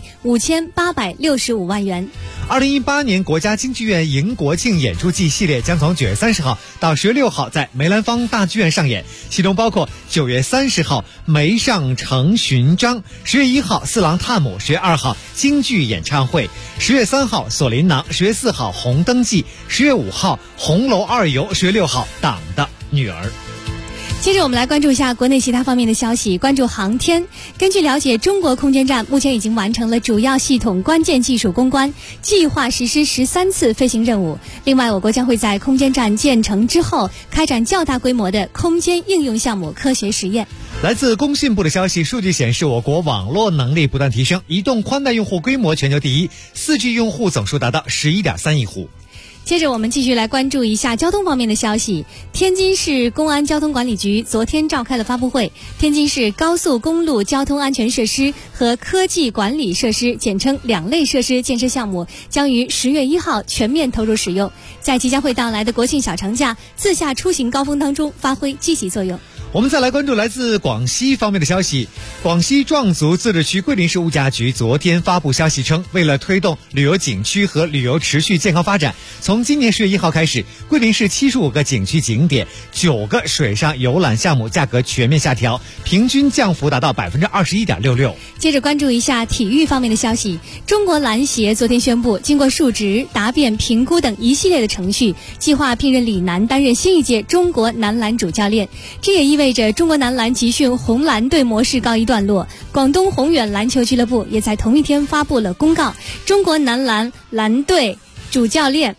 5865万元。 2018年国家京剧院迎国庆演出季系列将从9月30号到10月6号在梅兰芳大剧院上演，其中包括9月30号梅上承勋章，10月1号四郎探母，10月2号京剧演唱会，10月3号锁麟囊，10月4号红灯记，10月5号红楼二游，10月6号党的女儿。 接着我们来关注一下国内其他方面的消息，关注航天。根据了解，中国空间站目前已经完成了主要系统关键技术攻关，计划实施13次飞行任务。另外，我国将会在空间站建成之后，开展较大规模的空间应用项目科学实验。 来自工信部的消息，数据显示，我国网络能力不断提升，移动宽带用户规模全球第一，4G 用户总数达到11.3亿户。 接着我们继续来关注一下交通方面的消息。天津市公安交通管理局昨天召开了发布会，天津市高速公路交通安全设施和科技管理设施简称2类设施建设项目将于10月1号全面投入使用，在即将会到来的国庆小长假自驾出行高峰当中发挥积极作用。 我们再来关注来自广西方面的消息。广西壮族自治区桂林市物价局昨天发布消息称，为了推动旅游景区和旅游持续健康发展，从今年10月1号开始，桂林市75个景区景点、9个水上游览项目价格全面下调，平均降幅达到21.66%。 接着关注一下体育方面的消息。中国篮协昨天宣布，经过述职、答辩、评估等一系列的程序，计划聘任李楠担任新一届中国男篮主教练。这也意味着中国男篮集训红蓝队模式告一段落。广东宏远篮球俱乐部也在同一天发布了公告，中国男篮蓝队主教练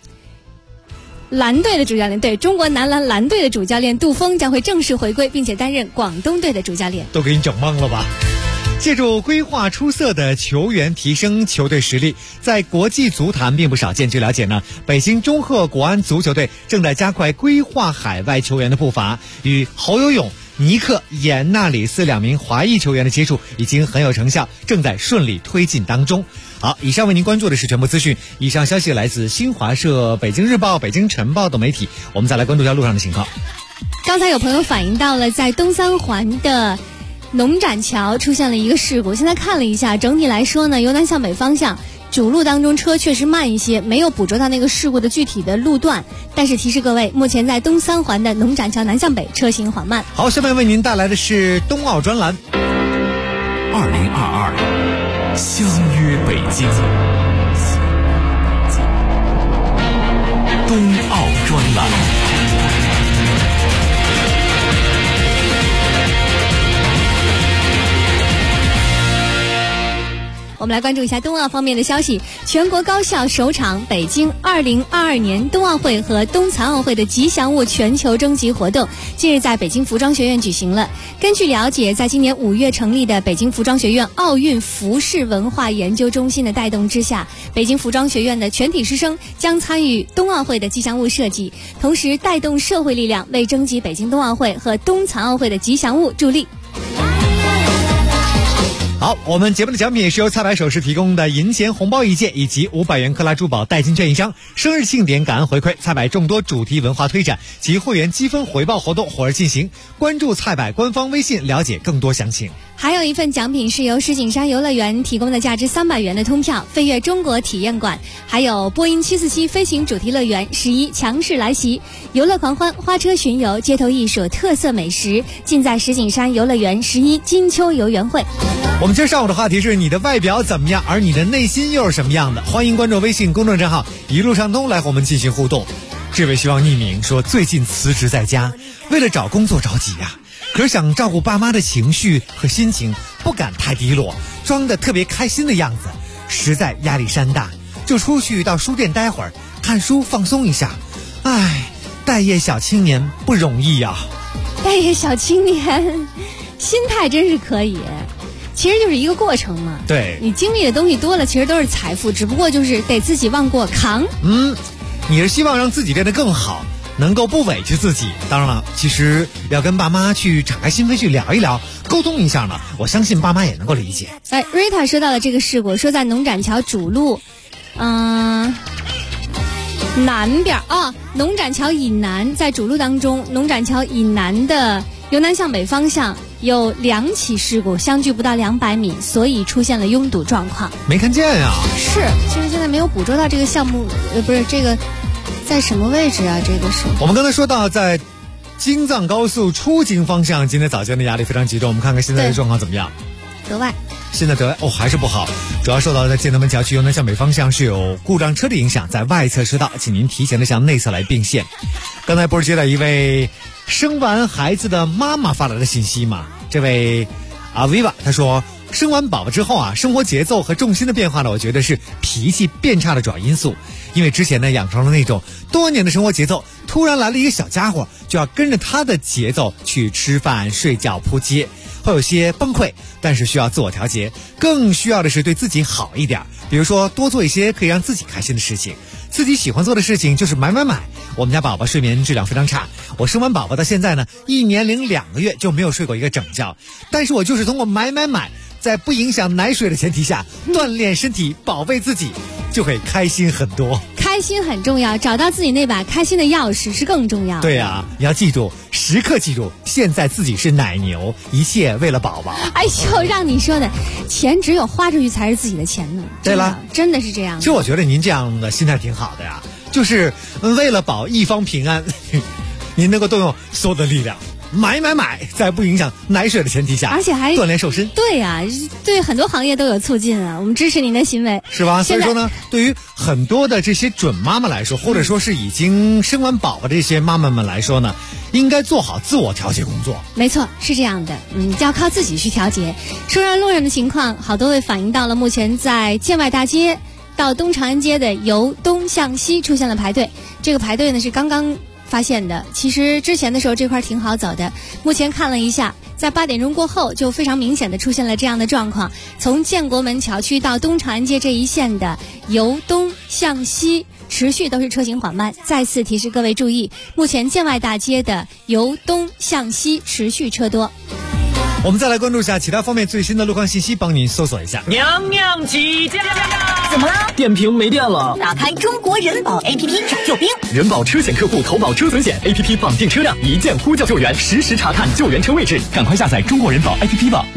中国男篮蓝队的主教练杜锋将会正式回归，并且担任广东队的主教练。 都给你整懵了吧？借助规划出色的球员提升球队实力，在国际足坛并不少见。据了解呢，北京中赫国安足球队正在加快规划海外球员的步伐，与侯游泳、尼克·严纳里斯2名华裔球员的接触已经很有成效，正在顺利推进当中。好，以上为您关注的是全部资讯。以上消息来自新华社、北京日报、北京晨报等媒体。我们再来关注一下路上的情况。 刚才有朋友反映到了在东三环的农展桥出现了一个事故，现在看了一下，整体来说呢，由南向北方向主路当中车确实慢一些，没有捕捉到那个事故的具体的路段，但是提示各位，目前在东三环的农展桥南向北车行缓慢。 好，下面为您带来的是冬奥专栏。 2022相约北京，冬奥专栏。 我们来关注一下冬奥方面的消息。全国高校首场北京2022年冬奥会和冬残奥会的吉祥物全球征集活动近日在北京服装学院举行了。根据了解，在今年5月成立的北京服装学院奥运服饰文化研究中心的带动之下，北京服装学院的全体师生将参与冬奥会的吉祥物设计，同时带动社会力量，为征集北京冬奥会和冬残奥会的吉祥物助力。 好，我们节目的奖品是由菜百首饰提供的银钱红包1件，以及500元克拉珠宝代金券1张。生日庆典感恩回馈，菜百众多主题文化推展及会员积分回报活动火热进行，关注菜百官方微信了解更多详情。 还有一份奖品是由石景山游乐园提供的价值300元的通票，飞跃中国体验馆，还有波音747飞行主题乐园11强势来袭，游乐狂欢、花车巡游、街头艺术、特色美食，尽在石景山游乐园11金秋游园会。 我们今儿上午的话题是你的外表怎么样，而你的内心又是什么样的？欢迎关注微信公众账号一路畅通来和我们进行互动。 这位希望匿名，说最近辞职在家，为了找工作着急呀，可是想照顾爸妈的情绪和心情，不敢太低落，装得特别开心的样子，实在压力山大，就出去到书店待会儿，看书放松一下。唉，待业小青年不容易呀。 待业小青年心态真是可以，其实就是一个过程嘛。 对， 你经历的东西多了，其实都是财富，只不过就是得自己往过扛。 你是希望让自己变得更好，能够不委屈自己。当然了，其实要跟爸妈去敞开心扉去聊一聊，沟通一下呢，我相信爸妈也能够理解。 瑞塔说到了这个事故，说在农展桥主路南边农展桥以南，在主路当中，农展桥以南的由南向北方向有2起事故，相距不到200米，所以出现了拥堵状况。 没看见呀？ 是，其实现在没有捕捉到这个项目，不是这个在什么位置啊？这个是我们刚才说到在京藏高速出京方向，今天早间的压力非常集中。我们看看现在的状况怎么样？ 德外。 现在德外还是不好，主要受到在建德门桥区由南向北方向是有故障车的影响，在外侧车道，请您提前的向内侧来并线。刚才不是接到一位生完孩子的妈妈发来的信息吗？这位Viva 他说，生完宝宝之后生活节奏和重心的变化呢，我觉得是脾气变差的主要因素。因为之前呢养成了那种多年的生活节奏，突然来了一个小家伙，就要跟着他的节奏去吃饭、睡觉、扑街，会有些崩溃，但是需要自我调节，更需要的是对自己好一点，比如说多做一些可以让自己开心的事情。自己喜欢做的事情就是买。我们家宝宝睡眠质量非常差，我生完宝宝到现在呢1年零2个月就没有睡过一个整觉，但是我就是通过买，在不影响奶水的前提下锻炼身体，宝贝自己，就会开心很多。 开心很重要，找到自己那把开心的钥匙是更重要的。 对啊，你要记住，时刻记住，现在自己是奶牛，一切为了宝宝。 哎呦，让你说的，钱只有花出去才是自己的钱呢。 对了， 真的是这样。 其实我觉得您这样的心态挺好的呀，就是为了保一方平安，您能够动用所有的力量。买，在不影响奶水的前提下， 而且还锻炼瘦身。 对啊，对很多行业都有促进啊，我们支持您的行为， 是吧？所以说呢，对于很多的这些准妈妈来说，或者说是已经生完宝宝的这些妈妈们来说呢，应该做好自我调节工作。 没错，是这样的，就要靠自己去调节。说说路人的情况，好多位反映到了目前在建外大街到东长安街的由东向西出现了排队，这个排队呢是刚刚发现的，其实之前的时候这块挺好走的，目前看了一下，在8点钟过后就非常明显的出现了这样的状况，从建国门桥区到东长安街这一线的由东向西持续都是车行缓慢。再次提示各位注意，目前建外大街的由东向西持续车多。 我们再来关注一下其他方面最新的路况信息，帮您搜索一下。 娘娘起驾！ 怎么了？ 电瓶没电了。 打开中国人保 APP 找救兵。 人保车险客户投保车损险 APP 绑定车辆，一键呼叫救援，实时查看救援车位置。赶快下载中国人保 APP 吧。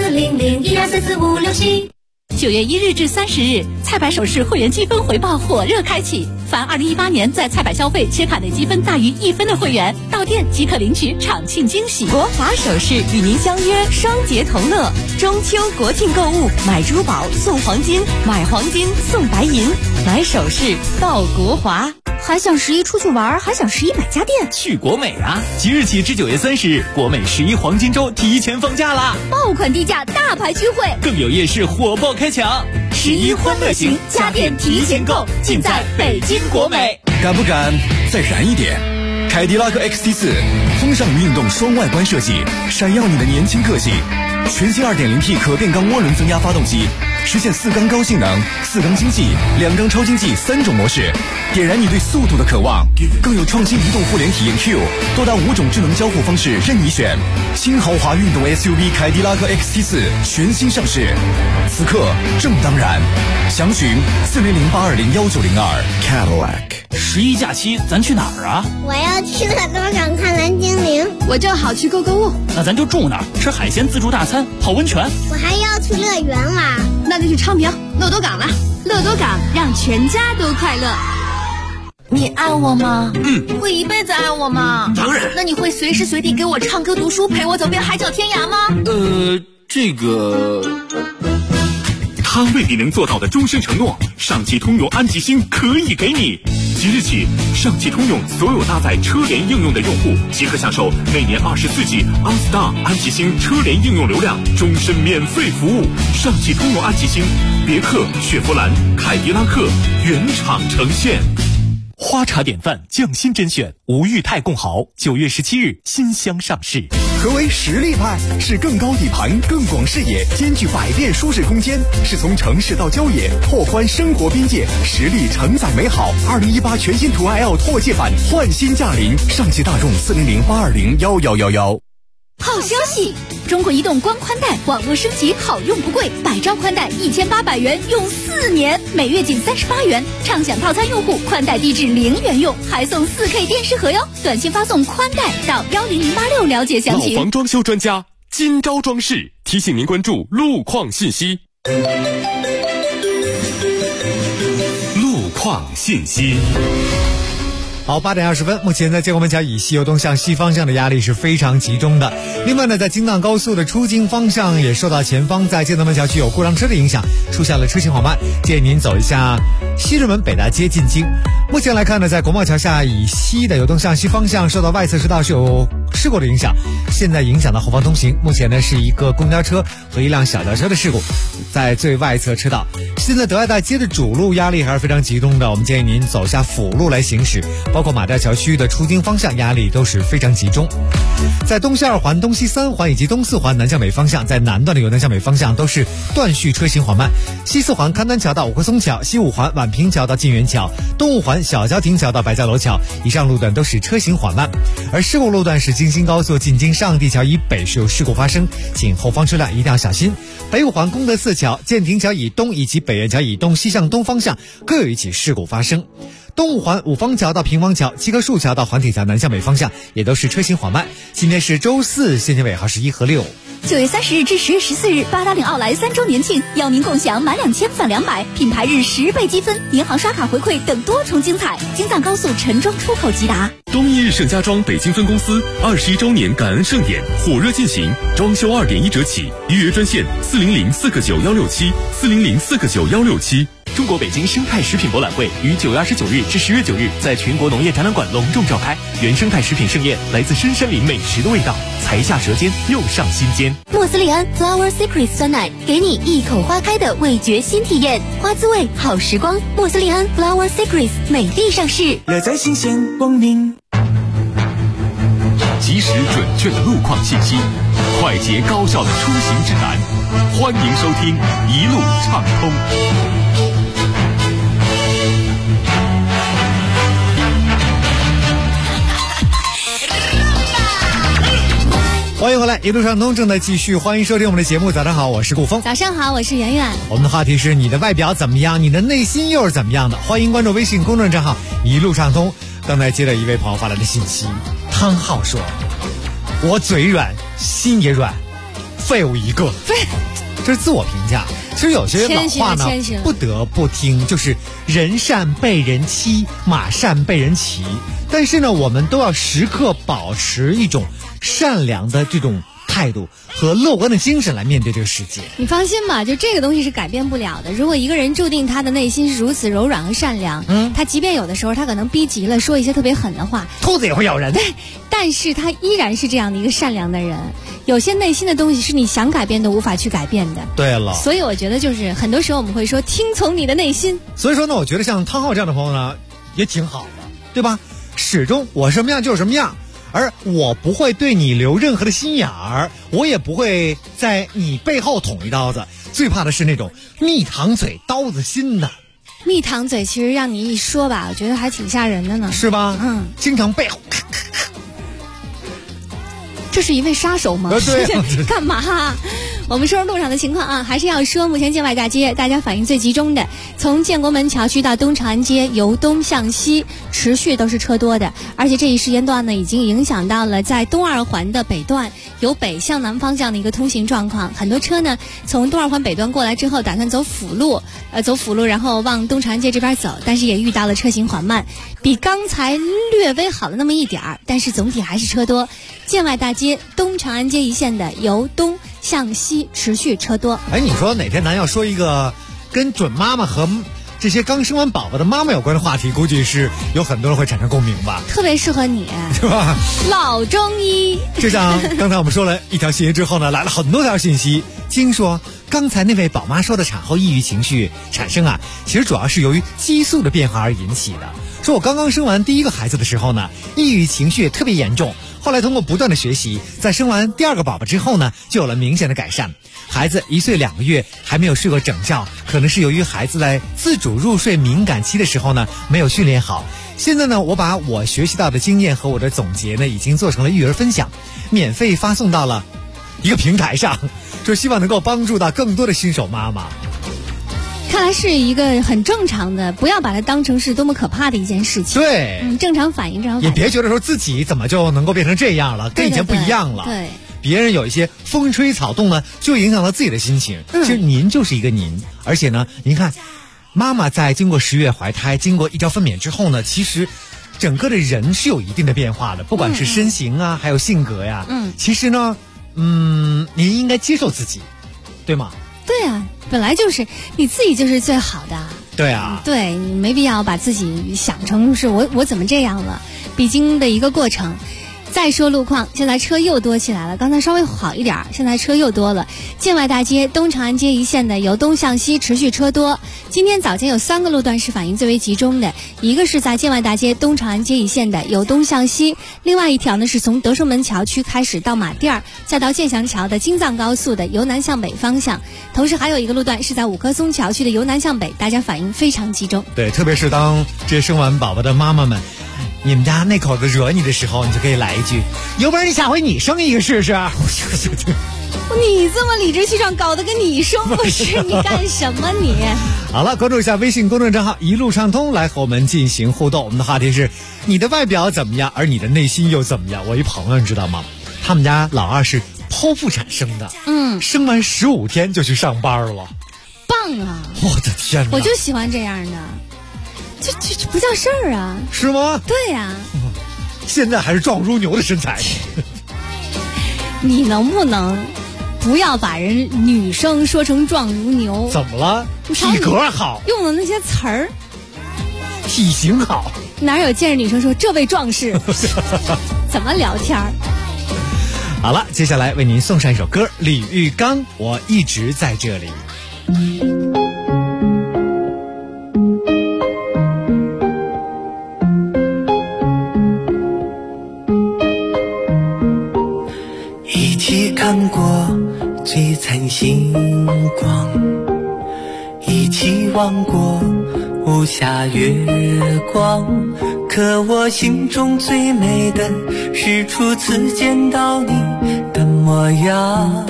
40012444567。 9月1日至30日，菜百首饰会员积分回报火热开启。凡2018年在菜百消费切卡内积分大于1分的会员，到店即可领取场庆惊喜。 国华首饰与您相约双节同乐，中秋国庆购物，买珠宝送黄金，买黄金送白银，买首饰到国华。 还想11出去玩，还想11买家电， 去国美啊！即日起至9月30日，国美11黄金周提前放假啦！ 爆款低价，大牌钜惠， 更有夜市火爆开抢！11欢乐行家电提前购，尽在北京国美。 敢不敢再燃一点？凯迪拉克 XT4 风尚与运动双外观设计，闪耀你的年轻个性。全新 2.0T 可变缸涡轮增压发动机，实现4缸高性能、4缸经济、2缸超经济3种模式，点燃你对速度的渴望。更有创新移动互联体验 Q， 多达5种智能交互方式任你选。新豪华运动 SUV 凯迪拉克 XT4 全新上市，此刻正当然。详询4008201902 Cadillac。 11假期咱去哪儿啊？ 我要去乐多港看蓝精灵。 我正好去购物。 那咱就住那儿，吃海鲜自助大餐，泡温泉。 我还要去乐园玩。 那就去昌平乐多港了。乐多港让全家都快乐。你爱我吗？会一辈子爱我吗？ 当然。 那你会随时随地给我唱歌读书，陪我走遍海角天涯吗？ 这个他未必能做到的终身承诺，上汽通用安吉星可以给你。即即日起，上汽通用所有搭载车联应用的用户即可享受每年24G OnStar 安吉星车联应用流量终身免费服务。上汽通用安吉星、别克、雪佛兰、凯迪拉克原厂呈现。 花茶典范匠心甄选吴裕泰贡豪9月17日新箱上市。 何为实力派？是更高底盘、更广视野，兼具百变舒适空间，是从城市到郊野，拓宽生活边界，实力承载美好。2018全新途安 L 拓界版焕新驾临，上汽大众400-820-1111。 好消息！中国移动光宽带网络升级好用不贵，100兆宽带1800元用4年，每月仅38元。畅享套餐用户宽带低至0元用，还送4K 电视盒哟。短信发送宽带到10086了解详情。 老房装修专家金招装饰提醒您关注路况信息。路况信息。 好，8点20分，目前在建国门桥以西由东向西方向的压力是非常集中的。另外呢，在京藏高速的出京方向也受到前方在建德门桥区有故障车的影响，出现了车行缓慢，建议您走一下西直门北大街进京。目前来看呢，在国贸桥下以西的由东向西方向受到外侧车道是有事故的影响，现在影响到后方通行。目前呢是一个公交车和一辆小轿车的事故，在最外侧车道。现在德爱大街的主路压力还是非常集中的，我们建议您走下辅路来行驶，包括马寨桥区的出京方向压力都是非常集中。在东西2环、东西3环以及东4环南向北方向，在南段的由南向北方向都是断续车行缓慢。西4环勘丹桥到五棵松桥，西5环宛平桥到晋源桥，东5环小郊亭桥到白家楼桥，以上路段都是车行缓慢。而事故路段是京新高速进京上地桥以北是有事故发生，请后方车辆一定要小心。北5环功德寺桥、建亭桥以东以及北苑桥以东西向东方向各有一起事故发生。东5环五方桥到平房桥、七棵树桥到环体桥南向北方向也都是车行缓慢。今天是周四，现行尾号是1和6。 9月30日至10月14日，八达岭奥莱3周年庆，邀您共享满2000返200，品牌日10倍积分，银行刷卡回馈等多重精彩。京藏高速陈庄出口即达。 东一日盛家庄北京分公司21周年感恩盛典火热进行，装修2.1折起，预约专线400-499-167，400-499-167。 中国北京生态食品博览会于9月29日至10月9日在全国农业展览馆隆重召开。原生态食品盛宴，来自深山林美食的味道，才下舌尖又上心间。 莫斯利安 Flower Secret 酸奶，给你一口花开的味觉新体验，花滋味好时光。莫斯利安 Flower Secret 美丽上市， 乐在新鲜光明。 及时准确的路况信息，快捷高效的出行指南，欢迎收听一路畅通。 欢迎回来，一路畅通正在继续，欢迎收听我们的节目。早上好，我是顾峰。 早上好，我是圆圆。 我们的话题是你的外表怎么样，你的内心又是怎么样的？欢迎关注微信公众账号一路畅通。刚才接到一位朋友发来的信息，汤浩说：“我嘴软，心也软，废物一个。”这是自我评价。其实有些老话呢，不得不听，就是人善被人欺，马善被人骑。但是呢，我们都要时刻保持一种善良的这种态度和乐观的精神来面对这个世界。 你放心吧，就这个东西是改变不了的。如果一个人注定他的内心是如此柔软和善良，他即便有的时候他可能逼急了，说一些特别狠的话， 兔子也会咬人， 对，但是他依然是这样的一个善良的人。有些内心的东西是你想改变都无法去改变的。 对了， 所以我觉得就是很多时候我们会说听从你的内心。 所以说呢，我觉得像汤浩这样的朋友呢，也挺好的，对吧？始终我什么样就是什么样。而我不会对你留任何的心眼儿，我也不会在你背后捅一刀子。最怕的是那种蜜糖嘴刀子心的。 蜜糖嘴其实让你一说吧，我觉得还挺吓人的呢。 是吧？经常背后。 这是一位杀手吗？ 对， 干嘛？我们说说路上的情况啊，还是要说目前建外大街大家反应最集中的，从建国门桥区到东长安街，由东向西持续都是车多的，而且这一时间段呢，已经影响到了在东2环的北段由北向南方向的一个通行状况。很多车呢从东2环北段过来之后，打算走辅路，然后往东长安街这边走，但是也遇到了车行缓慢，比刚才略微好了那么一点儿，但是总体还是车多。建外大街东长安街一线的由东向西持续车多。 哎，你说哪天咱要说一个跟准妈妈和这些刚生完宝宝的妈妈有关的话题，估计是有很多人会产生共鸣吧， 特别适合你， 对吧？ 老中医。 就像刚才我们说了一条信息之后呢，来了很多条信息。听说刚才那位宝妈说的产后抑郁情绪产生啊，其实主要是由于激素的变化而引起的。说我刚刚生完第一个孩子的时候呢，抑郁情绪也特别严重，后来通过不断的学习，在生完第二个宝宝之后呢，就有了明显的改善。孩子1岁2个月还没有睡过整觉，可能是由于孩子在自主入睡敏感期的时候呢，没有训练好。现在呢，我把我学习到的经验和我的总结呢，已经做成了育儿分享，免费发送到了一个平台上，就希望能够帮助到更多的新手妈妈。 看来是一个很正常的，不要把它当成是多么可怕的一件事情。 对， 正常反应，正常反应。 也别觉得说自己怎么就能够变成这样了，跟以前不一样了。 对， 别人有一些风吹草动呢，就影响到自己的心情。其实您就是一个您，而且呢，您看，妈妈在经过10月怀胎，经过1朝分娩之后呢，其实整个的人是有一定的变化的，不管是身形啊，还有性格呀。其实呢，您应该接受自己，对吗？ 对啊，本来就是你自己就是最好的。 对啊， 对，你没必要把自己想成是我怎么这样了，必经的一个过程。再说路况，现在车又多起来了，刚才稍微好一点，现在车又多了。建外大街、东长安街一线的由东向西持续车多。今天早间有3个路段是反应最为集中的，一个是在建外大街、东长安街一线的由东向西，另外一条呢是从德胜门桥区开始到马甸再到建祥桥的京藏高速的由南向北方向。同时还有一个路段是在五棵松桥区的由南向北，大家反应非常集中。 对，特别是当这生完宝宝的妈妈们，你们家那口子惹你的时候，你就可以来一句，有本事你下回你生一个试试。 你这么理直气壮，搞得跟你生不是，你干什么你？ 好了，关注一下微信公众账号一路畅通，来和我们进行互动。我们的话题是你的外表怎么样，而你的内心又怎么样？我一朋友你知道吗，他们家老二是剖腹产生的，生完15天就去上班了， 棒啊！ 我的天哪， 我就喜欢这样的，这不叫事儿啊， 是吗？ 对呀， 现在还是壮如牛的身材。 你能不能不要把人女生说成壮如牛？ 怎么了？体格好， 用的那些词儿， 体型好， 哪有见着女生说这位壮士？怎么聊天儿？ 好了，接下来为您送上一首歌，李玉刚，我一直在这里。 一起看过璀璨星光，一起望过无暇月光，可我心中最美的是初次见到你的模样。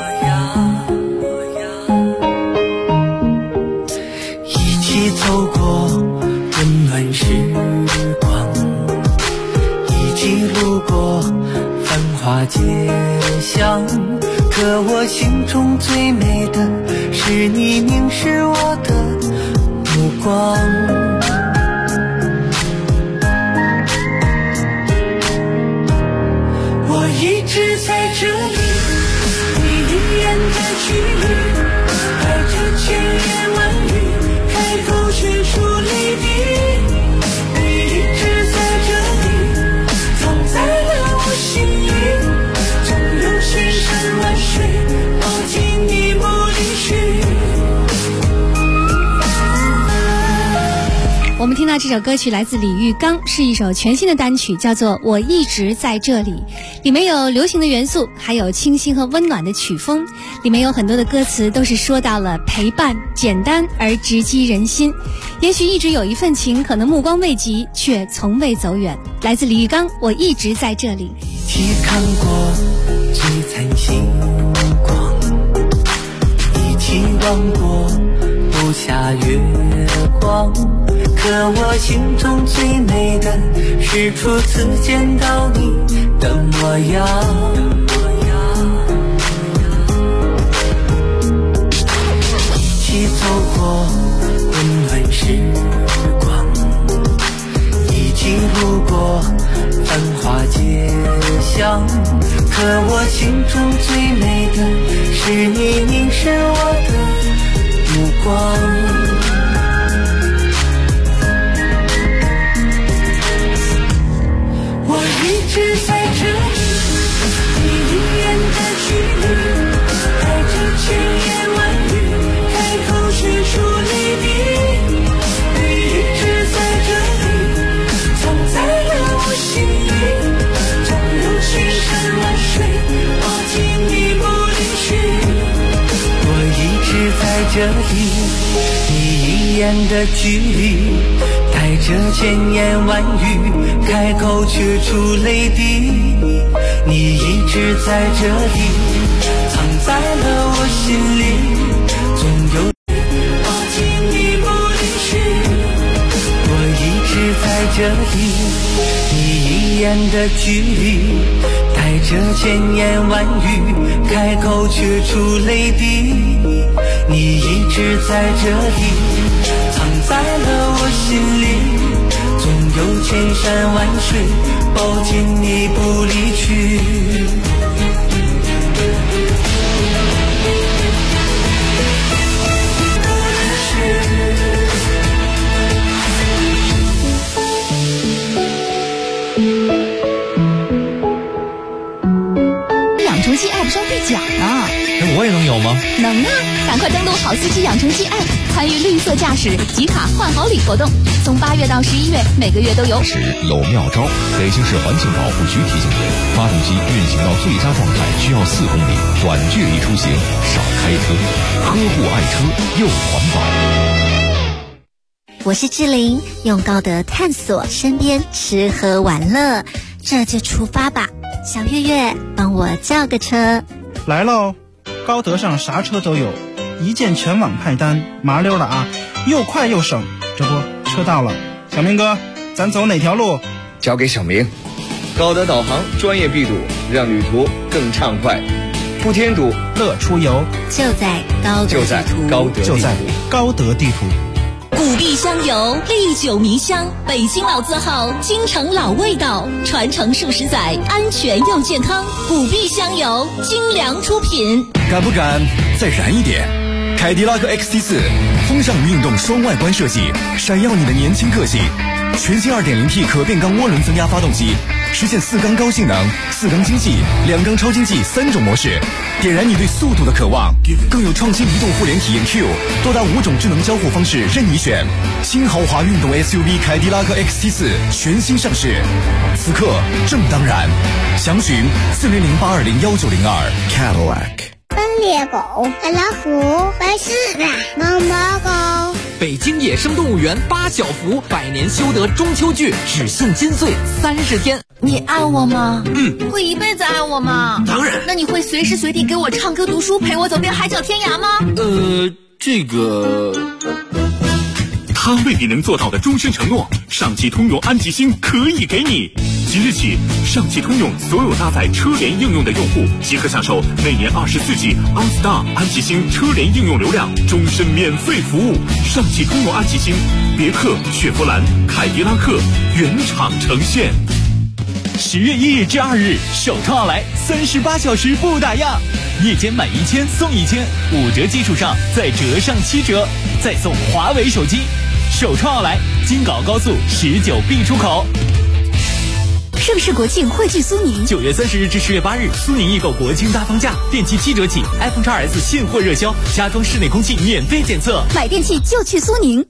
一起走过温暖时光，一起路过繁华街巷，可我心中最美的是你凝视我的目光。我一直在这里，你一眼的距离，带着千言万语，开口却出泪滴。你一直在这里，藏在了我心里，纵有千山万水，抱紧你不离去。 我们听到这首歌曲来自李玉刚，是一首全新的单曲，叫做《我一直在这里》。里面有流行的元素，还有清新和温暖的曲风。里面有很多的歌词都是说到了陪伴，简单而直击人心。也许一直有一份情，可能目光未及，却从未走远。来自李玉刚，《我一直在这里》。 一起看过璀璨星光，一起望过无暇月光，可我心中最美的是初次见到你的模样。一起走过温暖时光，一起路过繁华街巷，可我心中最美的是你凝视我的目光。 这里，你一眼的距离，带着千言万语，开口却出泪滴。你一直在这里，藏在了我心里，总有抱紧你不离去。我一直在这里，你一眼的距离，带着千言万语，开口却出泪滴。你一直在这里，藏在了我心里，总有千山万水抱紧你不离去。 养成系 App 上兑奖呢， 我也能有吗？ 能啊！赶快登录好司机养成系 App， 参与绿色驾驶集卡换好礼活动，从8月到11月，每个月都有。 是有妙招！北京市环境保护局提醒您，发动机运行到最佳状态需要4公里，短距离出行少开车，呵护爱车又环保。 我是志玲，用高德探索身边吃喝玩乐，这就出发吧。小月月，帮我叫个车。 来喽！高德上啥车都有，一键全网派单，麻溜了啊，又快又省。这不，车到了，小明哥，咱走哪条路？ 交给小明。高德导航专业闭堵，让旅途更畅快，不添堵， 乐出游。 就在高德地图， 就在高德地图。 古碧香油，历久弥香，北京老字号，京城老味道，传承数十载，安全又健康。古碧香油，精良出品。 敢不敢再燃一点？凯迪拉克 XT4 风尚与运动双外观设计，闪耀你的年轻个性。全新 2.0T 可变缸涡轮增压发动机，实现4缸高性能、4缸经济、2缸超经济3种模式，点燃你对速度的渴望。更有创新移动互联体验 Q， 多达5种智能交互方式任你选。新豪华运动 SUV 凯迪拉克 XT4 全新上市，此刻正当然。详询4008201902 Cadillac。 斑鬣狗、大老虎、白狮子、猫猫狗。 北京野生动物园8小福百年修得中秋剧只限金穗30天。 你爱我吗？会一辈子爱我吗？ 当然。 那你会随时随地给我唱歌读书，陪我走遍海角天涯吗？ 这个他未必能做到的终身承诺，上汽通用安吉星可以给你。即日起，上汽通用所有搭载车联应用的用户即可享受每年24G OnStar 安吉星车联应用流量，终身免费服务。上汽通用安吉星，别克、雪佛兰、凯迪拉克原厂呈现。 10月1日至2日，首创奥莱38小时不打烊，夜间满1000送1000，5折基础上再折上7折，再送华为手机。首创奥莱，京港高速19B 出口。 盛世国庆汇聚苏宁 ，9月30日至10月8日，苏宁易购国庆大放价，电器7折起 ，iPhone XS 现货热销，家装室内空气免费检测， 买电器就去苏宁。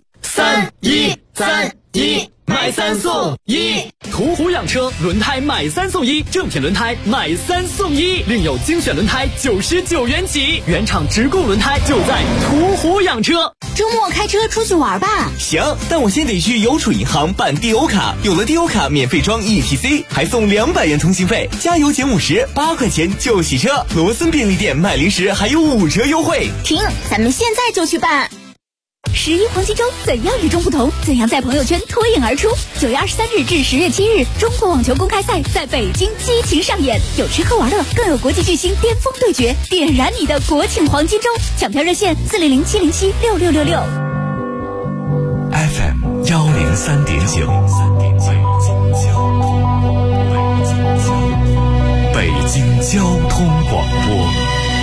3-1-3-1。买3送1，途虎养车轮胎买3送1，正品轮胎买3送1，另有精选轮胎99元起，原厂直供轮胎就在途虎养车。 周末开车出去玩吧。 行，但我先得去邮储银行办地欧卡，有了地欧卡免费装 ETC， 还送200元通信费，加油减50，8块钱就洗车。罗森便利店买零食还有5折优惠。 停，咱们现在就去办。11黄金周怎样与众不同？怎样在朋友圈脱颖而出？9月23日至10月7日，中国网球公开赛在北京激情上演，有吃喝玩乐，更有国际巨星巅峰对决，点燃你的国庆黄金周！抢票热线400-707-6666。 FM 103.9，北京交通广播，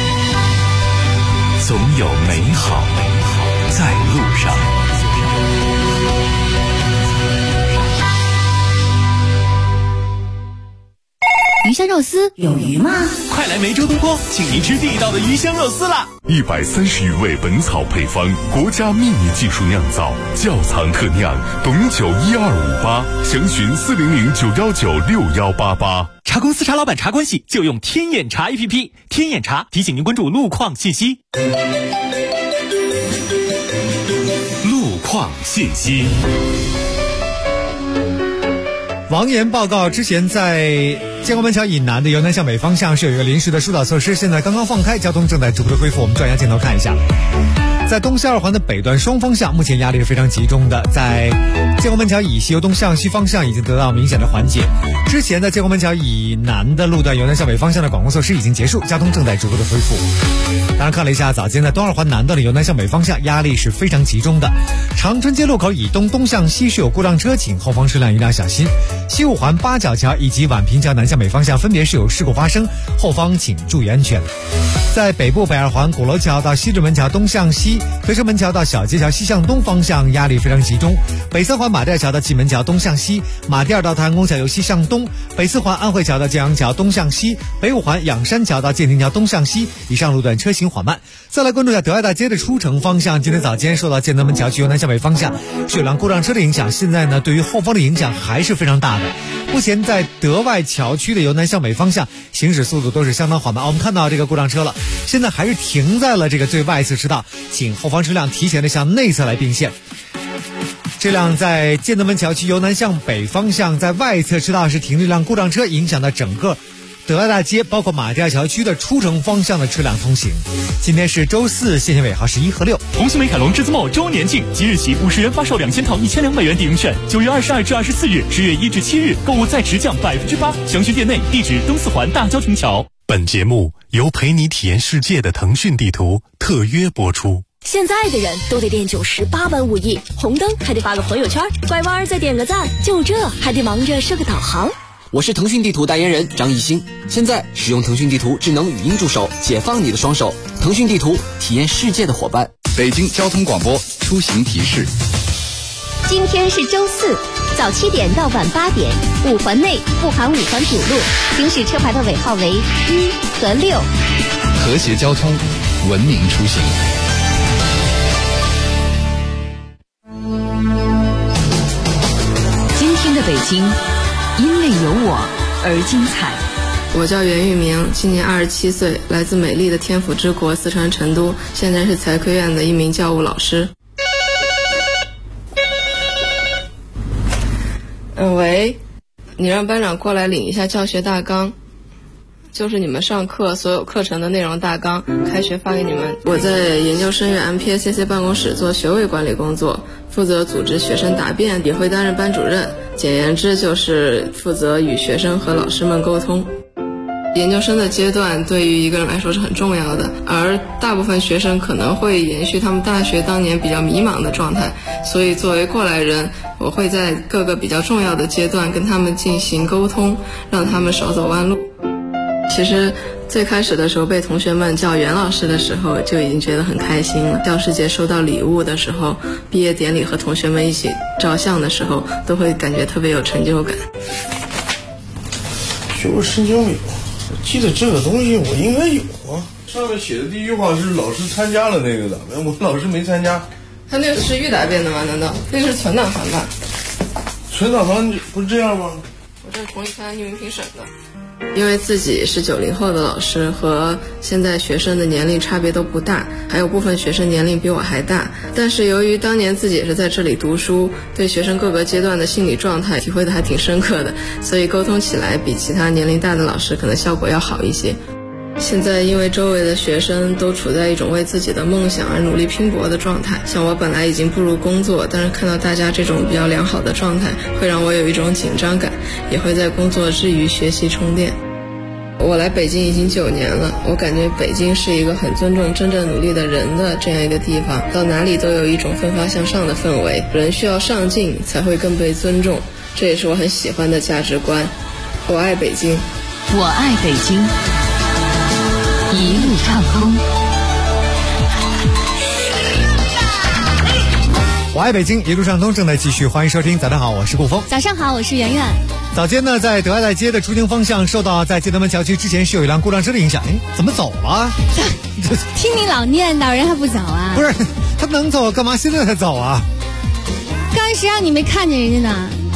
总有美好在路上。 鱼香肉丝有鱼吗？ 快来梅州东坡，请您吃地道的鱼香肉丝啦 ！130余味本草配方，国家秘密技术酿造，窖藏特酿，董酒12588，详询400-919-6188。 茶公司茶老板茶关系就用天眼茶 APP， 天眼茶提醒您关注路况信息。 况信息。 王岩报告，之前在建国门桥以南的由南向北方向是有一个临时的疏导措施，现在刚刚放开，交通正在逐步的恢复。我们转一下镜头看一下，在东西二环的北段双方向，目前压力是非常集中的，在建国门桥以西由东向西方向已经得到明显的缓解。之前在建国门桥以南的路段由南向北方向的管控措施已经结束，交通正在逐步的恢复。当然看了一下，早间在东二环南段的由南向北方向压力是非常集中的，长春街路口以东东向西是有故障车，请后方车辆一定要小心。西五环八角桥以及宛平桥南向北方向分别是有事故发生，后方请注意安全。在北部北二环鼓楼桥到西直门桥东向西，回收门桥到小街桥西向东方向压力非常集中。北三环马甸桥到蓟门桥东向西，马甸到太阳宫桥由西向东，北四环安慧桥到建阳桥东向西，北五环仰山桥到建亭桥东向西，以上路段车行缓慢。再来关注一下德爱大街的出城方向，今天早间受到建德门桥区由南向北方向是有辆故障车的影响，现在呢对于后方的影响还是非常大的。目前在德外桥区的由南向北方向行驶速度都是相当缓慢，我们看到这个故障车了，现在还是停在了这个最外侧车道，请后方车辆提前的向内侧来并线。这辆在建德门桥区由南向北方向在外侧车道是停这辆故障车，影响到整个德爱大街包括马甸桥区的出城方向的车辆通行。今天是周四，谢谢尾号是1和6。 同心美凯龙之子墨周年庆，即日起50元发售2000套1200元抵用券，9月22至24日，10月1至7日购物再直降8%，详询店内，地址东四环大郊亭桥。 本节目由陪你体验世界的腾讯地图特约播出。 现在的人都得练98般武艺，红灯还得发个朋友圈，拐弯再点个赞，就这还得忙着设个导航。 我是腾讯地图代言人张艺兴，现在使用腾讯地图智能语音助手，解放你的双手。腾讯地图，体验世界的伙伴。 北京交通广播出行提示： 今天是周四，早7点到晚8点，5环内不含5环主路，行驶车牌的尾号为1和6。 和谐交通，文明出行。 今天的北京，因为有我而精彩。 我叫袁玉明，今年27岁，来自美丽的天府之国四川成都，现在是财科院的一名教务老师。喂，你让班长过来领一下教学大纲，就是你们上课所有课程的内容大纲，开学发给你们。我在研究生院 MPACC 办公室做学位管理工作，负责组织学生答辩，也会担任班主任。简言之，就是负责与学生和老师们沟通。研究生的阶段对于一个人来说是很重要的，而大部分学生可能会延续他们大学当年比较迷茫的状态，所以作为过来人，我会在各个比较重要的阶段跟他们进行沟通，让他们少走弯路。其实最开始的时候被同学们叫袁老师的时候就已经觉得很开心了，教师节收到礼物的时候，毕业典礼和同学们一起照相的时候，都会感觉特别有成就感。 学过申请没有？我记得这个东西我应该有啊。上面写的第一句话是老师参加了那个的，我老师没参加。 他那个是预答辩的吗？难道那个是存档团吧？ 存档团不是这样吗？ 我这是同一参匿名评审的。因为自己是90后的老师，和现在学生的年龄差别都不大，还有部分学生年龄比我还大，但是由于当年自己也是在这里读书，对学生各个阶段的心理状态体会的还挺深刻的，所以沟通起来比其他年龄大的老师可能效果要好一些。现在因为周围的学生都处在一种为自己的梦想而努力拼搏的状态，像我本来已经步入工作，但是看到大家这种比较良好的状态，会让我有一种紧张感，也会在工作之余学习充电。我来北京已经9年了，我感觉北京是一个很尊重真正努力的人的这样一个地方，到哪里都有一种奋发向上的氛围，人需要上进才会更被尊重，这也是我很喜欢的价值观。我爱北京， 我爱北京，一路畅通。 我爱北京，一路畅通正在继续，欢迎收听。早上好，我是顾峰。 早上好，我是圆圆。 早间呢，在德爱大街的出京方向，受到在建德门桥区之前是有一辆故障车的影响，怎么走了？ 听你老念叨，人还不走啊？ 不是，他能走，干嘛现在才走啊？ 刚开始让你没看见人家呢。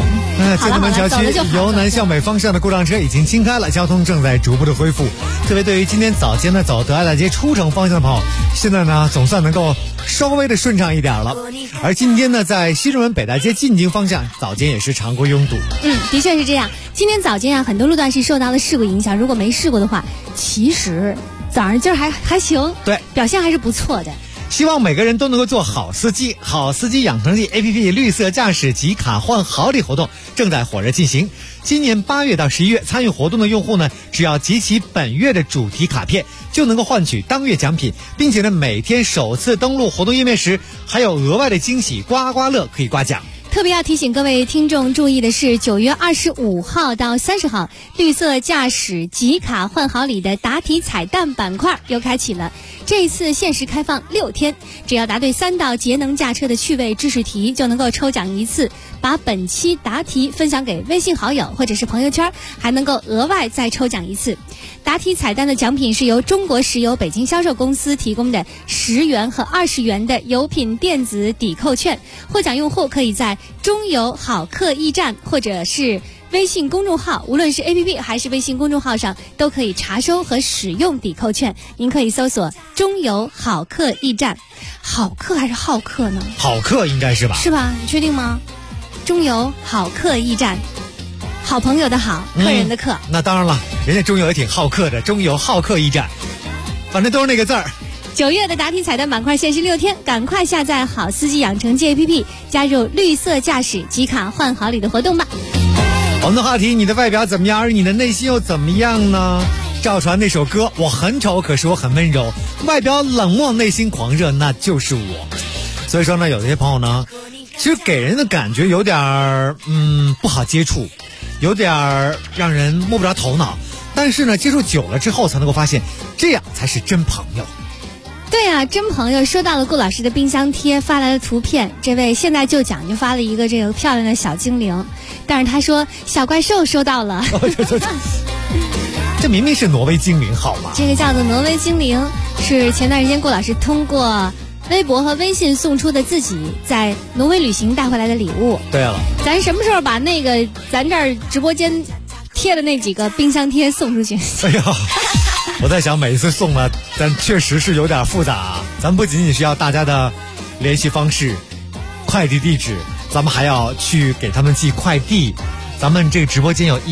建德门桥区由南向北方向的故障车已经清开了，交通正在逐步的恢复。特别对于今天早间呢走德爱大街出城方向的朋友，现在呢总算能够稍微的顺畅一点了。而今天呢，在西直门北大街进京方向早间也是常规拥堵。 的确是这样。今天早间很多路段是受到了事故影响，如果没事故的话，其实早上今儿还行， 对， 表现还是不错的。 希望每个人都能够做好司机。好司机养成记 APP 绿色驾驶集卡换好礼活动正在火热进行。今年8月到11月参与活动的用户呢，只要集齐本月的主题卡片，就能够换取当月奖品，并且呢，每天首次登录活动页面时，还有额外的惊喜刮刮乐可以刮奖。 特别要提醒各位听众注意的是，9月25号到30号，绿色驾驶集卡换好礼的答题彩蛋板块又开启了。这一次限时开放6天，只要答对3道节能驾车的趣味知识题，就能够抽奖1次。把本期答题分享给微信好友或者是朋友圈，还能够额外再抽奖1次。答题彩蛋的奖品是由中国石油北京销售公司提供的10元和20元的油品电子抵扣券，获奖用户可以在中油好客驿站或者是微信公众号，无论是 APP 还是微信公众号上都可以查收和使用抵扣券。您可以搜索中油好客驿站。好客还是好客呢？ 好客应该是吧？ 是吧？你确定吗？中油好客驿站，好朋友的好，客人的客。 那当然了，人家中油也挺好客的，中油好客驿站，反正都是那个字儿。 9月的答题彩蛋板块限时6天，赶快下载好司机养成记 APP， 加入绿色驾驶集卡换好礼的活动吧。 我们的话题，你的外表怎么样，而你的内心又怎么样呢？赵传那首歌，我很丑，可是我很温柔，外表冷漠，内心狂热，那就是我。所以说呢，有些朋友呢，其实给人的感觉有点不好接触，有点让人摸不着头脑，但是呢，接触久了之后才能够发现，这样才是真朋友。 对啊，真朋友。说到了顾老师的冰箱贴发来的图片，这位现在就讲就发了一个这个漂亮的小精灵，但是他说小怪兽收到了。 这明明是挪威精灵好吗？ 这个叫做挪威精灵，是前段时间顾老师通过微博和微信送出的自己在挪威旅行带回来的礼物。 对了， 咱什么时候把那个咱这儿直播间贴的那几个冰箱贴送出去？ 哎呀，我在想每一次送呢，但确实是有点复杂。咱不仅仅需要大家的联系方式、快递地址，咱们还要去给他们寄快递。咱们这个直播间有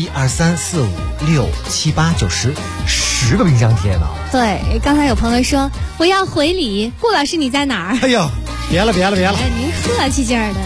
1、2、3、4、5、6、7、8、9、10个冰箱贴呢。 对，刚才有朋友说我要回礼，顾老师你在哪儿？ 哎呦，别了。 您客气劲儿的。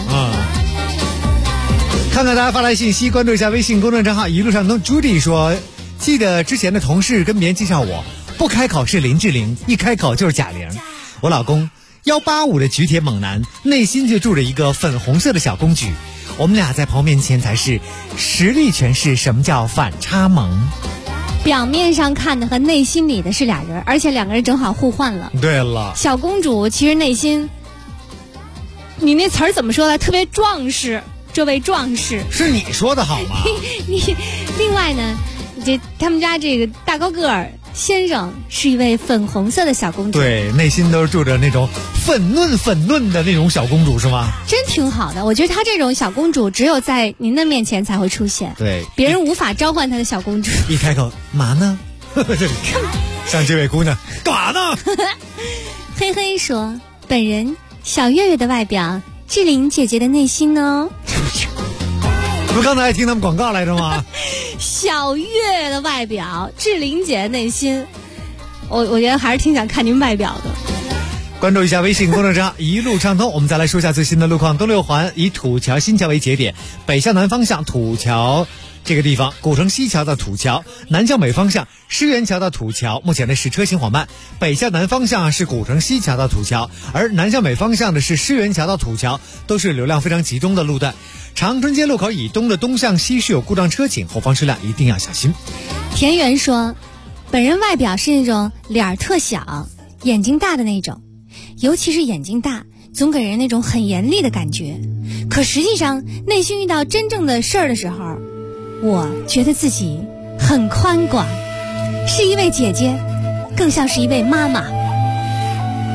看看大家发来信息，关注一下微信公众账号一路上通。朱迪说，记得之前的同事跟别人介绍我，不开口是林志玲，一开口就是贾玲。我老公185的举铁猛男，内心就住着一个粉红色的小公举。我们俩在朋友面前才是实力诠释什么叫反差萌。 表面上看的和内心里的是俩人，而且两个人正好互换了。 对了， 小公主其实内心，你那词儿怎么说的？特别壮实，这位壮士是你说的好吗？ 另外呢，他们家这个大高个儿先生是一位粉红色的小公主， 对，内心都是住着那种粉嫩的那种小公主，是吗？ 真挺好的，我觉得她这种小公主只有在您的面前才会出现， 对， 别人无法召唤她的小公主。 一开口嘛呢？像这位姑娘干嘛呢？ 嘿嘿说，本人小月月的外表，志玲姐姐的内心呢？ 不，刚才还听他们广告来着吗？ 小月的外表，志玲姐的内心，我觉得还是挺想看您外表的。 关注一下微信公众账号一路畅通。我们再来说一下最新的路况。东六环以土桥新桥为节点，北向南方向土桥这个地方，古城西桥到土桥，南向北方向狮园桥到土桥，目前呢是车行缓慢。北向南方向是古城西桥到土桥，而南向北方向的是狮园桥到土桥，都是流量非常集中的路段。长春街路口以东的东向西是有故障车警，后方车辆一定要小心。 田园说，本人外表是那种脸儿特小，眼睛大的那种，尤其是眼睛大，总给人那种很严厉的感觉。可实际上，内心遇到真正的事儿的时候，我觉得自己很宽广，是一位姐姐，更像是一位妈妈。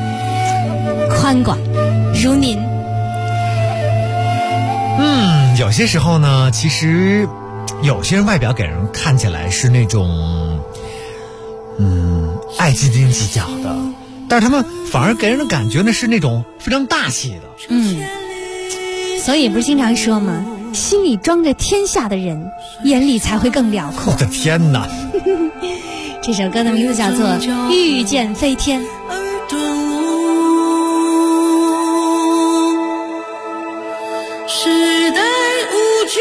宽广如您。 些时候呢，其实有些人外表给人看起来是那种爱斤斤计较的，但是他们反而给人的感觉呢是那种非常大气的。 所以不是经常说吗，心里装着天下的人，眼里才会更辽阔。 我的天哪这首歌的名字叫做《遇见飞天》。 时代无惧，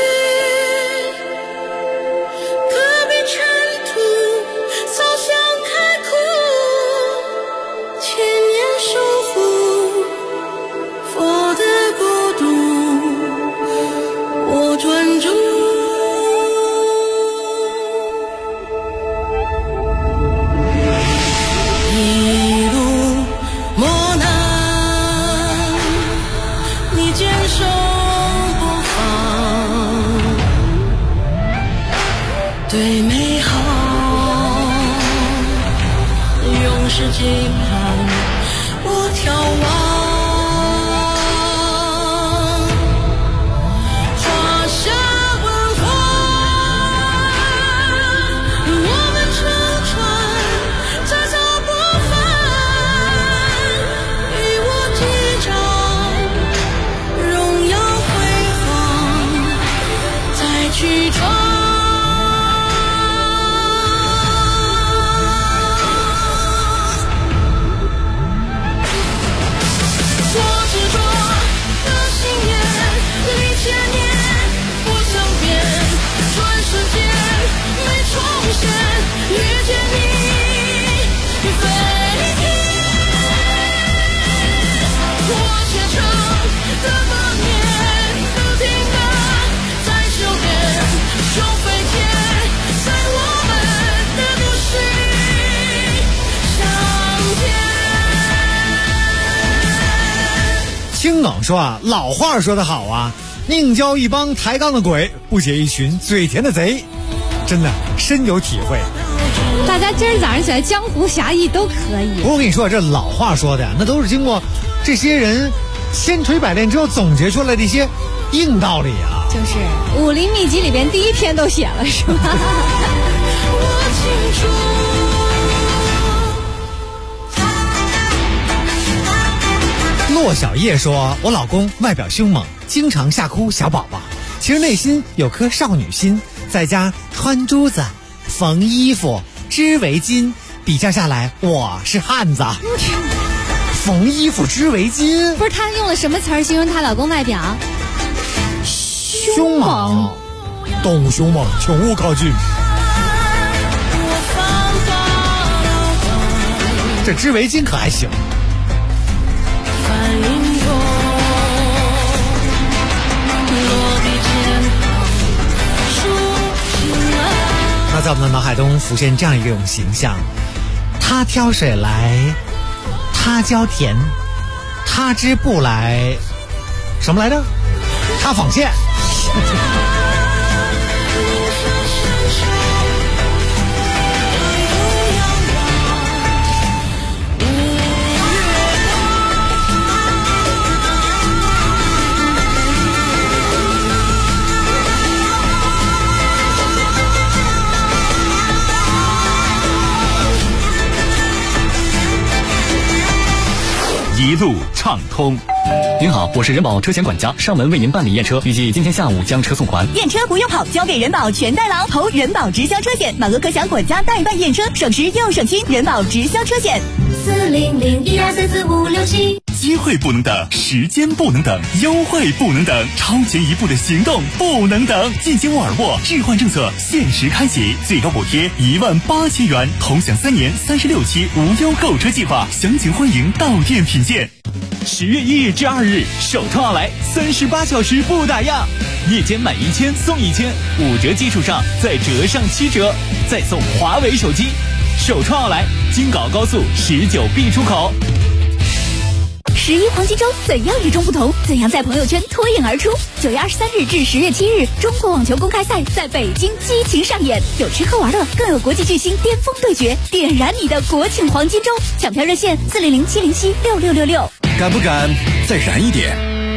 隔壁尘土走向开阔，千年守护佛的国度，我专注。一路磨难，你坚守对美好永世期盼，我眺望华夏文化，我们乘船再造不凡，与我击掌荣耀辉煌，再去闯。遇见你，飞天，我虔诚的默念，不停地在修炼，手飞天，在我们的故事里相见。 青冷说啊，老话说得好啊，宁教一帮抬杠的鬼，不解一群嘴甜的贼。真的深有体会， 大家今儿早上起来江湖侠义都可以。 不过我跟你说，这老话说的那都是经过这些人千锤百炼之后总结出来的一些硬道理啊。 就是武林秘籍里边第一篇都写了，是吧？ 骆小叶说，我老公外表凶猛，经常吓哭小宝宝，其实内心有颗少女心，在家穿珠子、缝衣服、织围巾，比较下来我是汉子。缝衣服、织围巾， 不是她用了什么词儿形容她老公外表？ 凶猛，动物凶猛，请勿靠近。这织围巾可还行。那在我们的脑海中浮现这样一种形象：他挑水来，他浇田，他织布来，什么来着？他纺线。 一路畅通。 您好，我是人保车险管家，上门为您办理验车，预计今天下午将车送还。 验车不用跑，交给人保全代劳，投人保直销车险，满额可享管家代办验车，省时又省心。人保直销车险 40012345677。 机会不能等，时间不能等，优惠不能等，超前一步的行动不能等。进京沃尔沃置换政策限时开启，最高补贴18000元，同享3年36期无忧购车计划，详情欢迎到店品鉴。 10月1日至2日，首创奥莱38小时不打烊，夜间买1000送1000，5折基础上再折上7折，再送华为手机。首创奥莱，京港高速19B 出口。 11黄金周怎样与众不同？怎样在朋友圈脱颖而出？9月23日至10月7日，中国网球公开赛在北京激情上演，有吃喝玩乐，更有国际巨星巅峰对决，点燃你的国庆黄金周！抢票热线400-707-6666。 敢不敢再燃一点？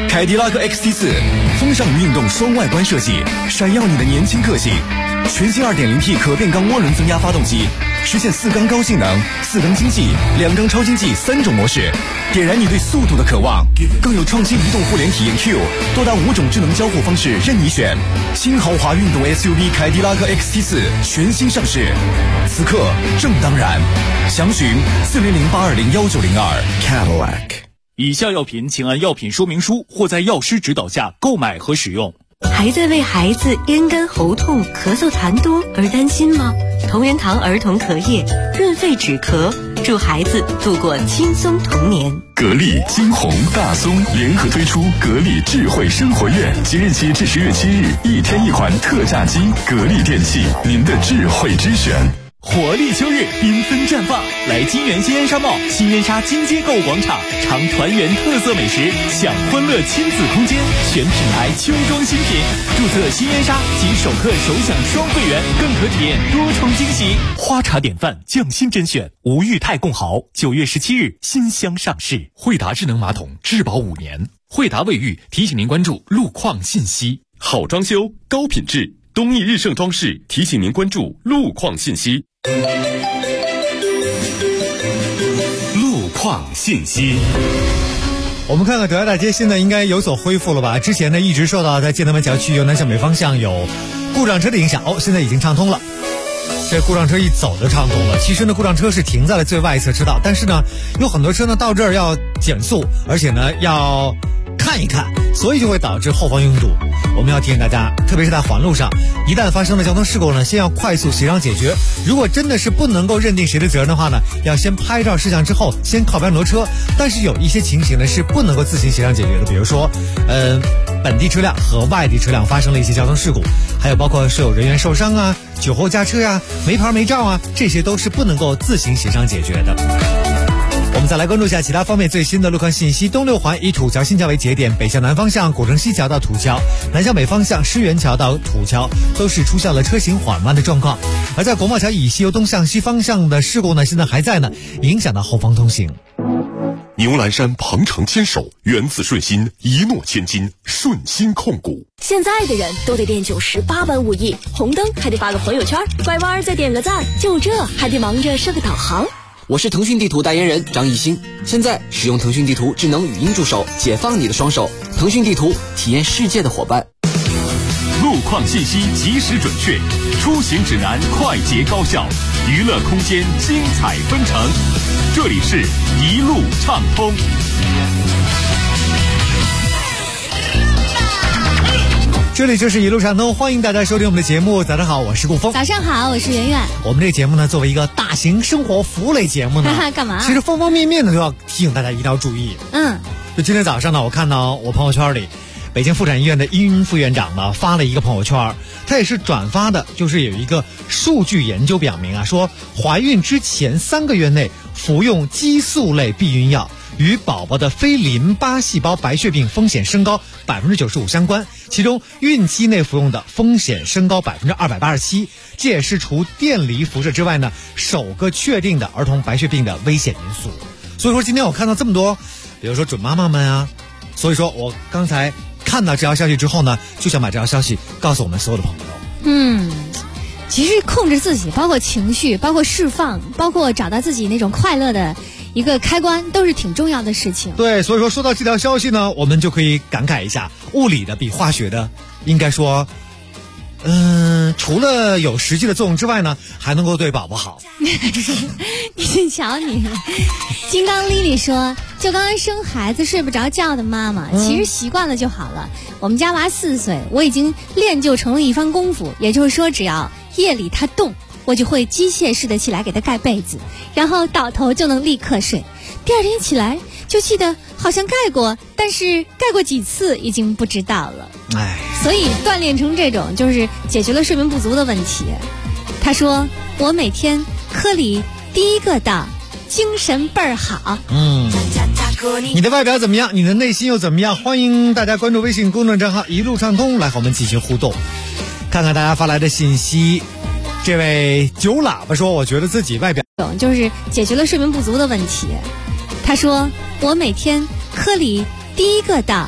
凯迪拉克 XT4 风尚运动双外观设计，闪耀你的年轻个性。全新 2.0T 可变缸涡轮增压发动机，实现4缸高性能、4缸经济、2缸超经济3种模式，点燃你对速度的渴望。更有创新移动互联体验 Q， 多达5种智能交互方式任你选。新豪华运动 SUV 凯迪拉克 XT4 全新上市，此刻正当然。详询4008201902 Cadillac。 以下药品请按药品说明书或在药师指导下购买和使用。 还在为孩子咽干喉痛、咳嗽痰多而担心吗？同仁堂儿童咳液润肺止咳，助孩子度过轻松童年。 格力、金鸿、大松联合推出格力智慧生活院，即日起至10月7日，1天1款特价机。格力电器，您的智慧之选。 活力秋日，缤纷绽放，来金源新烟沙贸新烟沙金街购物广场，尝团圆特色美食，享欢乐亲子空间，全品牌秋装新品。注册新烟沙即首客首享双会员，更可体验多重惊喜。花茶典范，匠心甄选，吴裕泰贡豪，9月17日新箱上市。 惠达智能马桶质保5年。惠达卫浴提醒您关注路况信息。好装修，高品质，东义日盛装饰提醒您关注路况信息。路况信息。 我们看看德莱大街现在应该有所恢复了吧？之前呢一直受到在建德门桥区由南向北方向有故障车的影响，现在已经畅通了。这故障车一走就畅通了。其实呢，故障车是停在了最外侧车道，但是呢，有很多车呢到这儿要减速，而且呢要看一看，所以就会导致后方拥堵。我们要提醒大家，特别是在环路上，一旦发生了交通事故呢，先要快速协商解决。如果真的是不能够认定谁的责任的话呢，要先拍照摄像之后，先靠边挪车。但是有一些情形呢是不能够自行协商解决的，比如说，本地车辆和外地车辆发生了一些交通事故，还有包括是有人员受伤啊、酒后驾车呀、没牌没照啊，这些都是不能够自行协商解决的。我们再来关注一下其他方面最新的路况信息。东六环以土桥新桥为节点，北向南方向古城西桥到土桥，南向北方向狮园桥到土桥都是出现了车行缓慢的状况。而在国贸桥以西由东向西方向的事故呢，现在还在呢，影响到后方通行。 牛栏山鹏程牵手，源自顺心，一诺千金，顺心控股。 现在的人都得练98般武艺，红灯还得发个朋友圈，拐弯再点个赞，就这还得忙着设个导航。 我是腾讯地图代言人张艺兴，现在使用腾讯地图智能语音助手，解放你的双手。腾讯地图，体验世界的伙伴。 路况信息及时准确，出行指南快捷高效，娱乐空间精彩纷呈。这里是一路畅通。 这里就是一路畅通，欢迎大家收听我们的节目。早上好，我是顾峰。 早上好，我是圆圆。 我们这个节目呢，作为一个大型生活服务类节目呢， 干嘛？ 其实方方面面的都要提醒大家一定要注意。就今天早上呢，我看到我朋友圈里，北京妇产医院的殷副院长呢发了一个朋友圈，他也是转发的，就是有一个数据研究表明啊，说怀孕之前3个月内服用激素类避孕药与宝宝的非淋巴细胞白血病风险升高95%相关，其中孕期内服用的风险升高287%，这也是除电离辐射之外呢首个确定的儿童白血病的危险因素。所以说今天我看到这么多，比如说准妈妈们啊，所以说我刚才看到这条消息之后呢，就想把这条消息告诉我们所有的朋友。 其实控制自己，包括情绪，包括释放，包括找到自己那种快乐的一个开关，都是挺重要的事情。 对，所以说说到这条消息呢，我们就可以感慨一下，物理的比化学的应该说除了有实际的作用之外呢，还能够对宝宝好。 你瞧你，金刚丽丽说，就刚刚生孩子睡不着觉的妈妈，其实习惯了就好了。我们家娃4岁，我已经练就成了一番功夫，也就是说只要夜里他动，我就会机械式的起来给他盖被子，然后倒头就能立刻睡。第二天起来就记得好像盖过，但是盖过几次已经不知道了。所以锻炼成这种就是解决了睡眠不足的问题。他说我每天科里第1个到，精神倍儿好。 你的外表怎么样？你的内心又怎么样？欢迎大家关注微信公众账号一路畅通，来和我们进行互动，看看大家发来的信息。这位酒喇叭说，我觉得自己外表就是解决了睡眠不足的问题。他说我每天科里第1个到，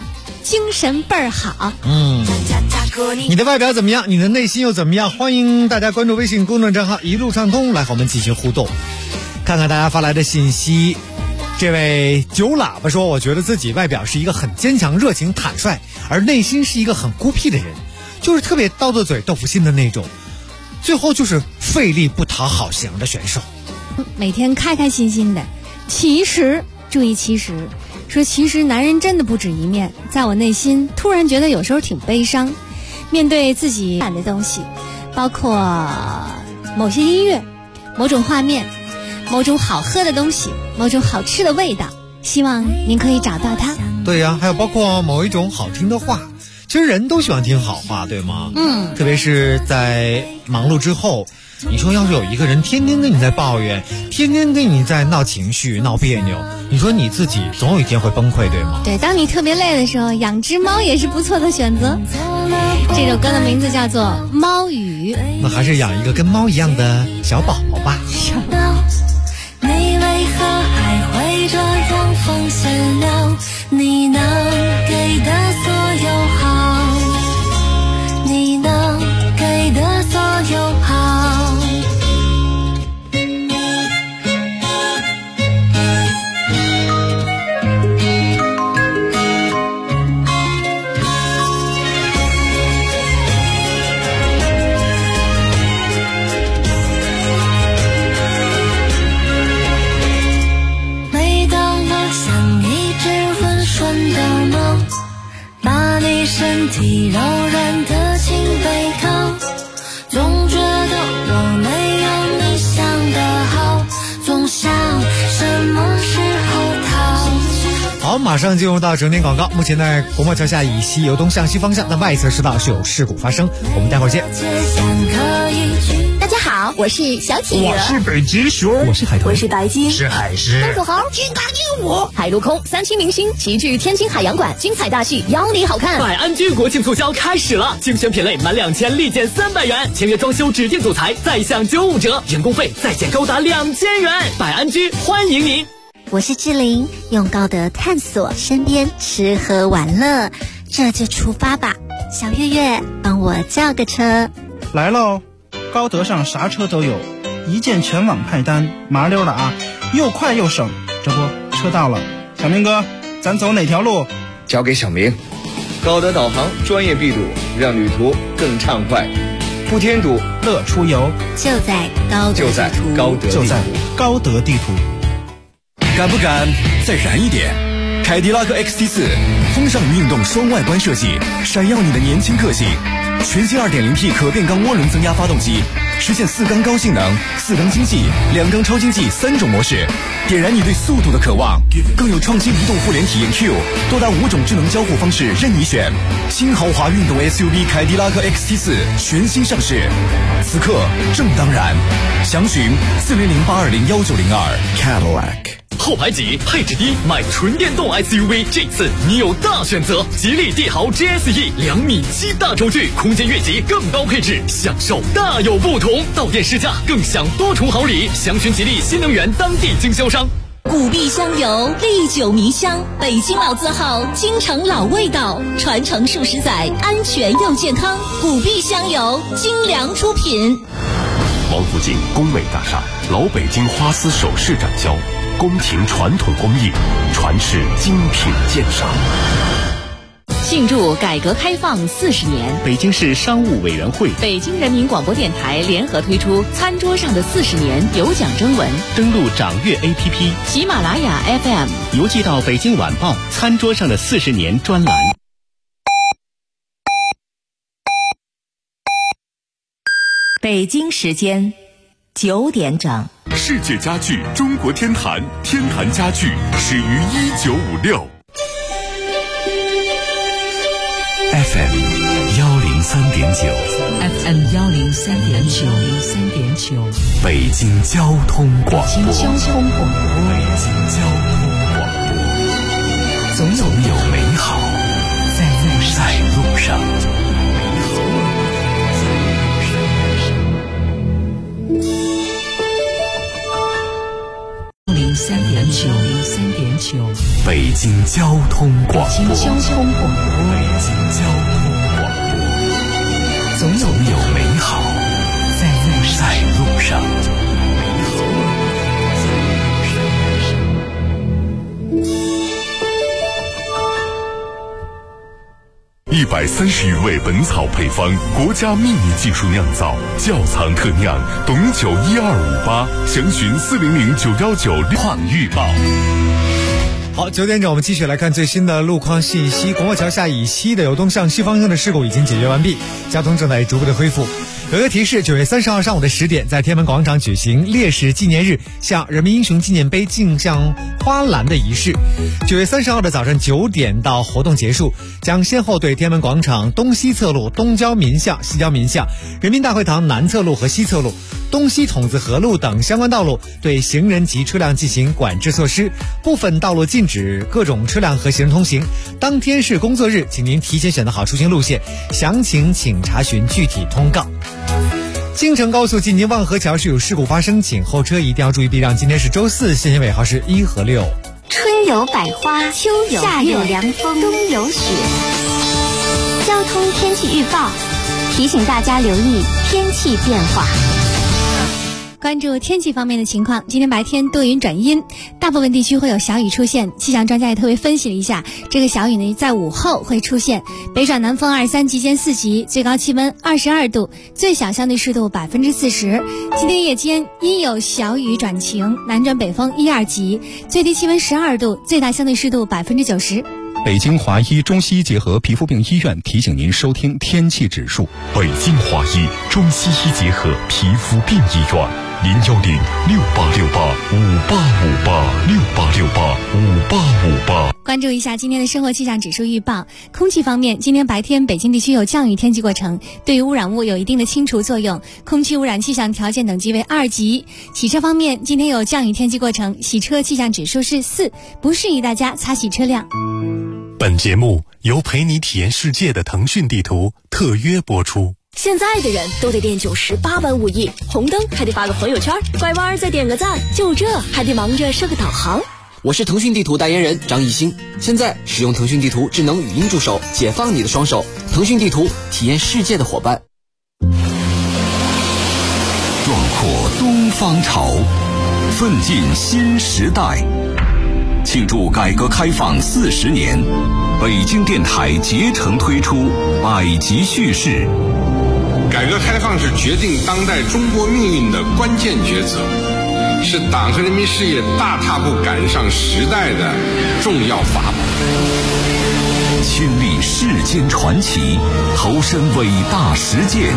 精神倍儿好。 你的外表怎么样？你的内心又怎么样？欢迎大家关注微信公众账号一路畅通，来和我们进行互动。看看大家发来的信息。这位酒喇叭说，我觉得自己外表是一个很坚强、热情、坦率，而内心是一个很孤僻的人，就是特别刀子嘴豆腐心的那种，最后就是费力不讨好型的选手。 每天开开心心的，其实注意其实男人真的不止一面。在我内心突然觉得有时候挺悲伤，面对自己感的东西，包括某些音乐、某种画面、某种好喝的东西、某种好吃的味道，希望您可以找到它。 对呀，还有包括某一种好听的话，其实人都喜欢听好话，对吗？特别是在忙碌之后，你说要是有一个人天天跟你在抱怨，天天跟你在闹情绪、闹别扭，你说你自己总有一天会崩溃，对吗？ 对，当你特别累的时候，养只猫也是不错的选择。这首歌的名字叫做《猫语》， 那还是养一个跟猫一样的小宝宝吧。 你为何还会这样奉献了你能给的所有好，你能给的所有好。身体柔软的轻背靠，总觉得我没有你想的好，总想什么时候逃。 好，马上进入到整点广告。目前在国贸桥下以西由东向西方向，但外侧车道是有事故发生，我们待会儿见。 大家好，我是小企鹅， 我是北极熊， 我是海豚，我是白鲸， 是海狮， 松鼠猴，金刚鹦鹉，海陆空三栖明星齐聚天津海洋馆，精彩大戏邀你好看。 百安居国庆促销开始了，精选品类满2000立减300元，签约装修指定组材再享95折，人工费再减高达2000元。百安居欢迎您。 我是志玲，用高德探索身边吃喝玩乐，这就出发吧。小月月，帮我叫个车。 来喽！高德上啥车都有，一键全网派单，麻溜的啊，又快又省。这不，车到了，小明哥，咱走哪条路？ 交给小明。高德导航专业闭堵，让旅途更畅快，不添堵， 乐出游。 就在高德高德地图。 敢不敢再燃一点？凯迪拉克 XT4 风尚与运动双外观设计，闪耀你的年轻个性。全新 2.0T 可变缸涡轮增压发动机，实现4缸高性能、4缸经济、2缸超经济3种模式，点燃你对速度的渴望。更有创新移动互联体验 Q， 多达5种智能交互方式任你选。新豪华运动 SUV 凯迪拉克 XT4 全新上市，此刻正当然。详询4008201902 Cadillac。 后排挤，配置低，买纯电动 SUV， 这次你有大选择。吉利帝豪 GSE 2.7米大轴距，空间越级更高配置，享受大有不同。到店试驾更享多重好礼，详询吉利新能源当地经销商。 古碧香油，历久弥香，北京老字号，京城老味道，传承数十载，安全又健康。古碧香油，精良出品。 王府井工美大厦老北京花丝首饰展销，宫廷传统工艺，传世精品鉴赏。 庆祝改革开放40年， 北京市商务委员会、 北京人民广播电台联合推出餐桌上的40年有奖征文， 登录掌阅 APP、 喜马拉雅 FM， 邮寄到北京晚报餐桌上的40年专栏。 北京时间9点整。 世界家具中国天坛，天坛家具始于1956。 FM 103.9 FM 103.9 北京交通广播。 北京交通广播。 总有美好在路上。 103.9 北京交通广播。 北京交通广播。 总有美好在路上。 130余味本草配方，国家秘密技术酿造，窖藏特酿，董酒12588，详询400-919况预报。 好，9点整，我们继续来看最新的路况信息。拱火桥下以西的由东向西方向的事故已经解决完毕，交通正在逐步的恢复。有一个提示，9月30号上午的10点，在天安门广场举行烈士纪念日向人民英雄纪念碑敬上花篮的仪式。9月30号的早上9点到活动结束，将先后对天安门广场东西侧路、东郊民巷、西郊民巷、人民大会堂南侧路和西侧路、东西筒子河路等相关道路对行人及车辆进行管制措施，部分道路禁止各种车辆和行人通行。当天是工作日，请您提前选择好出行路线，详情请查询具体通告。京承高速进京望河桥是有事故发生，请后车一定要注意避让。今天是周四，限行尾号是1和6。 春有百花，秋有夏有凉风，冬有雪。交通天气预报提醒大家留意天气变化。 关注天气方面的情况，今天白天多云转阴，大部分地区会有小雨出现。气象专家也特别分析了一下，这个小雨呢在午后会出现，北转南风2、3级间4级，最高气温22度，最小相对湿度40%。今天夜间阴有小雨转晴，南转北风1、2级，最低气温12度，最大相对湿度90%。 北京华医中西医结合皮肤病医院提醒您收听天气指数。 北京华医中西医结合皮肤病医院，010-6868-5858，6868-5858。 关注一下今天的生活气象指数预报。空气方面，今天白天北京地区有降雨天气过程，对于污染物有一定的清除作用，空气污染气象条件等级为2级。洗车方面，今天有降雨天气过程，洗车气象指数是4，不适宜大家擦洗车辆。 本节目由陪你体验世界的腾讯地图特约播出。 现在的人都得练98般武艺，红灯还得发个朋友圈，拐弯再点个赞，就这还得忙着设个导航。 我是腾讯地图代言人张艺兴，现在使用腾讯地图智能语音助手，解放你的双手。腾讯地图，体验世界的伙伴。 壮阔东方潮，奋进新时代。庆祝改革开放40年，北京电台竭诚推出百集叙事。 改革开放是决定当代中国命运的关键抉择，是党和人民事业大踏步赶上时代的重要法宝。 亲历世间传奇，投身伟大实践，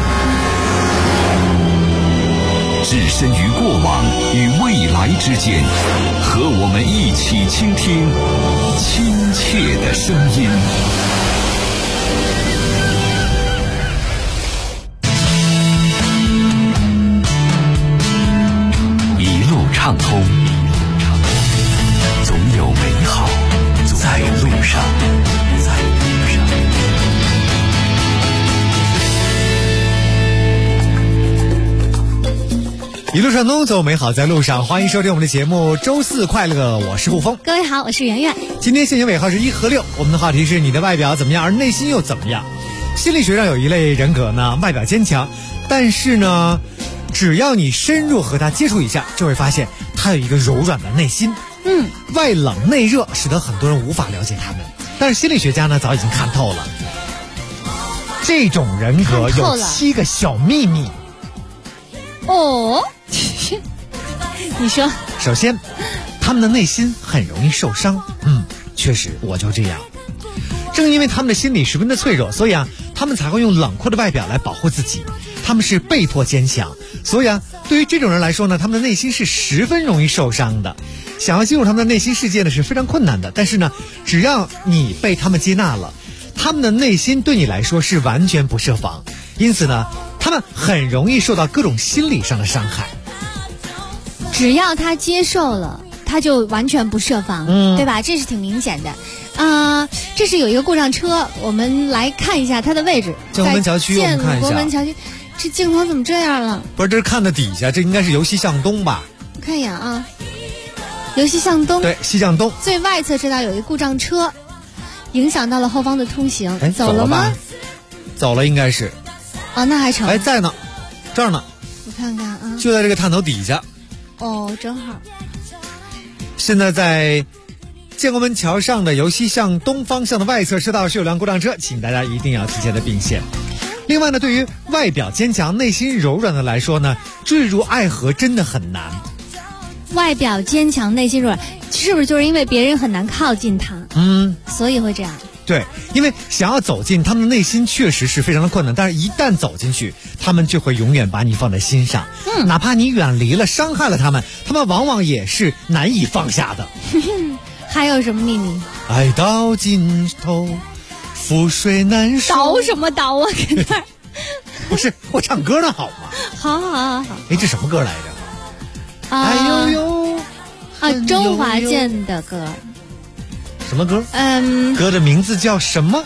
置身于过往与未来之间，和我们一起倾听亲切的声音。一路畅通，总有美好在路上。 一路畅通，走美好在路上。欢迎收听我们的节目，周四快乐，我是顾峰。 各位好，我是圆圆。 今天限行尾号是1和6，我们的话题是你的外表怎么样，而内心又怎么样？心理学上有一类人格呢，外表坚强，但是呢，只要你深入和他接触一下，就会发现他有一个柔软的内心。外冷内热，使得很多人无法了解他们。但是心理学家呢，早已经看透了，这种人格有7个小秘密。 哦，你说， 首先，他们的内心很容易受伤。确实，我就这样。正因为他们的心理十分的脆弱，所以他们才会用冷酷的外表来保护自己。他们是被迫坚强，所以对于这种人来说呢，他们的内心是十分容易受伤的。想要进入他们的内心世界呢，是非常困难的。但是呢，只要你被他们接纳了，他们的内心对你来说是完全不设防。因此呢，他们很容易受到各种心理上的伤害。 只要他接受了，他就完全不设防，对吧？这是挺明显的。这是有一个故障车，我们来看一下它的位置。 建国门桥区，我们看一下。建国门桥区，这镜头怎么这样了？ 不是，这是看的底下，这应该是由西向东吧？ 我看一眼啊，由西向东。 对，西向东。 最外侧这道有一故障车，影响到了后方的通行。走了吗？ 走了，应该是。 哦，那还成。 哎，在呢，这儿呢。 我看看啊， 就在这个探头底下。 哦，正好。 现在在建国门桥上的由西向东方向的外侧车道是有辆过障车，请大家一定要提前的并线。另外呢，对于外表坚强、内心柔软的来说呢，坠入爱河真的很难。 外表坚强，内心柔软，是不是就是因为别人很难靠近他？所以会这样。 对，因为想要走进他们的内心确实是非常的困难，但是一旦走进去，他们就会永远把你放在心上。哪怕你远离了，伤害了他们，他们往往也是难以放下的。 还有什么秘密？ 爱到尽头，覆水难收。 倒什么倒啊？跟那儿不是我唱歌呢，好吗？ 好。 哎，这什么歌来着？哎呦呦啊，周华健的歌。 什么歌？歌的名字叫什么？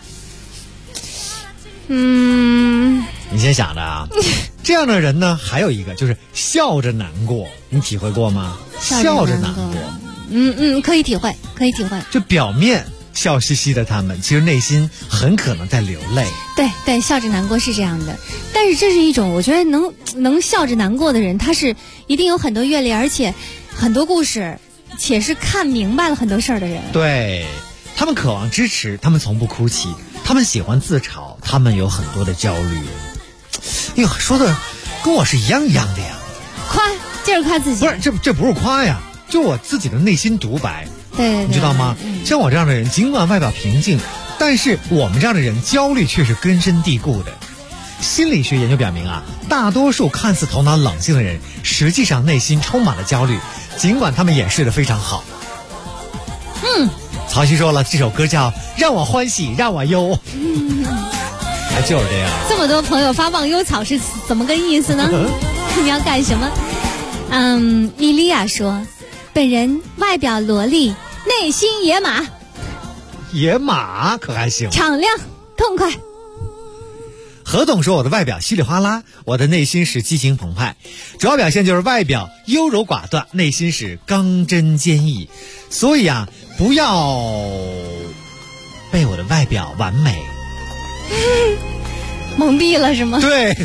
你先想着啊。这样的人呢，还有一个就是笑着难过，你体会过吗？笑着难过。 可以体会。 就表面笑嘻嘻的他们，其实内心很可能在流泪。 对，笑着难过是这样的。但是这是一种，我觉得能笑着难过的人，他是一定有很多阅历，而且很多故事。且是看明白了很多事儿的人。对， 他们渴望支持，他们从不哭泣，他们喜欢自嘲，他们有很多的焦虑。哎呦，说的跟我是一样的呀。 夸，接着夸自己。 不是，这不是夸呀，就我自己的内心独白。 对， 你知道吗？像我这样的人，尽管外表平静，但是我们这样的人焦虑却是根深蒂固的。心理学研究表明啊，大多数看似头脑冷静的人，实际上内心充满了焦虑，尽管他们掩饰得非常好。曹曦说了，这首歌叫《让我欢喜让我忧》。就是这样。 这么多朋友发忘忧草是怎么个意思呢？你要干什么？莉莉娅说，本人外表萝莉，内心野马。 野马可还行。 敞亮痛快。 何董说，我的外表稀里哗啦，我的内心是激情澎湃，主要表现就是外表优柔寡断，内心是刚真坚毅。所以啊，不要被我的外表完美蒙蔽了是吗？ 对。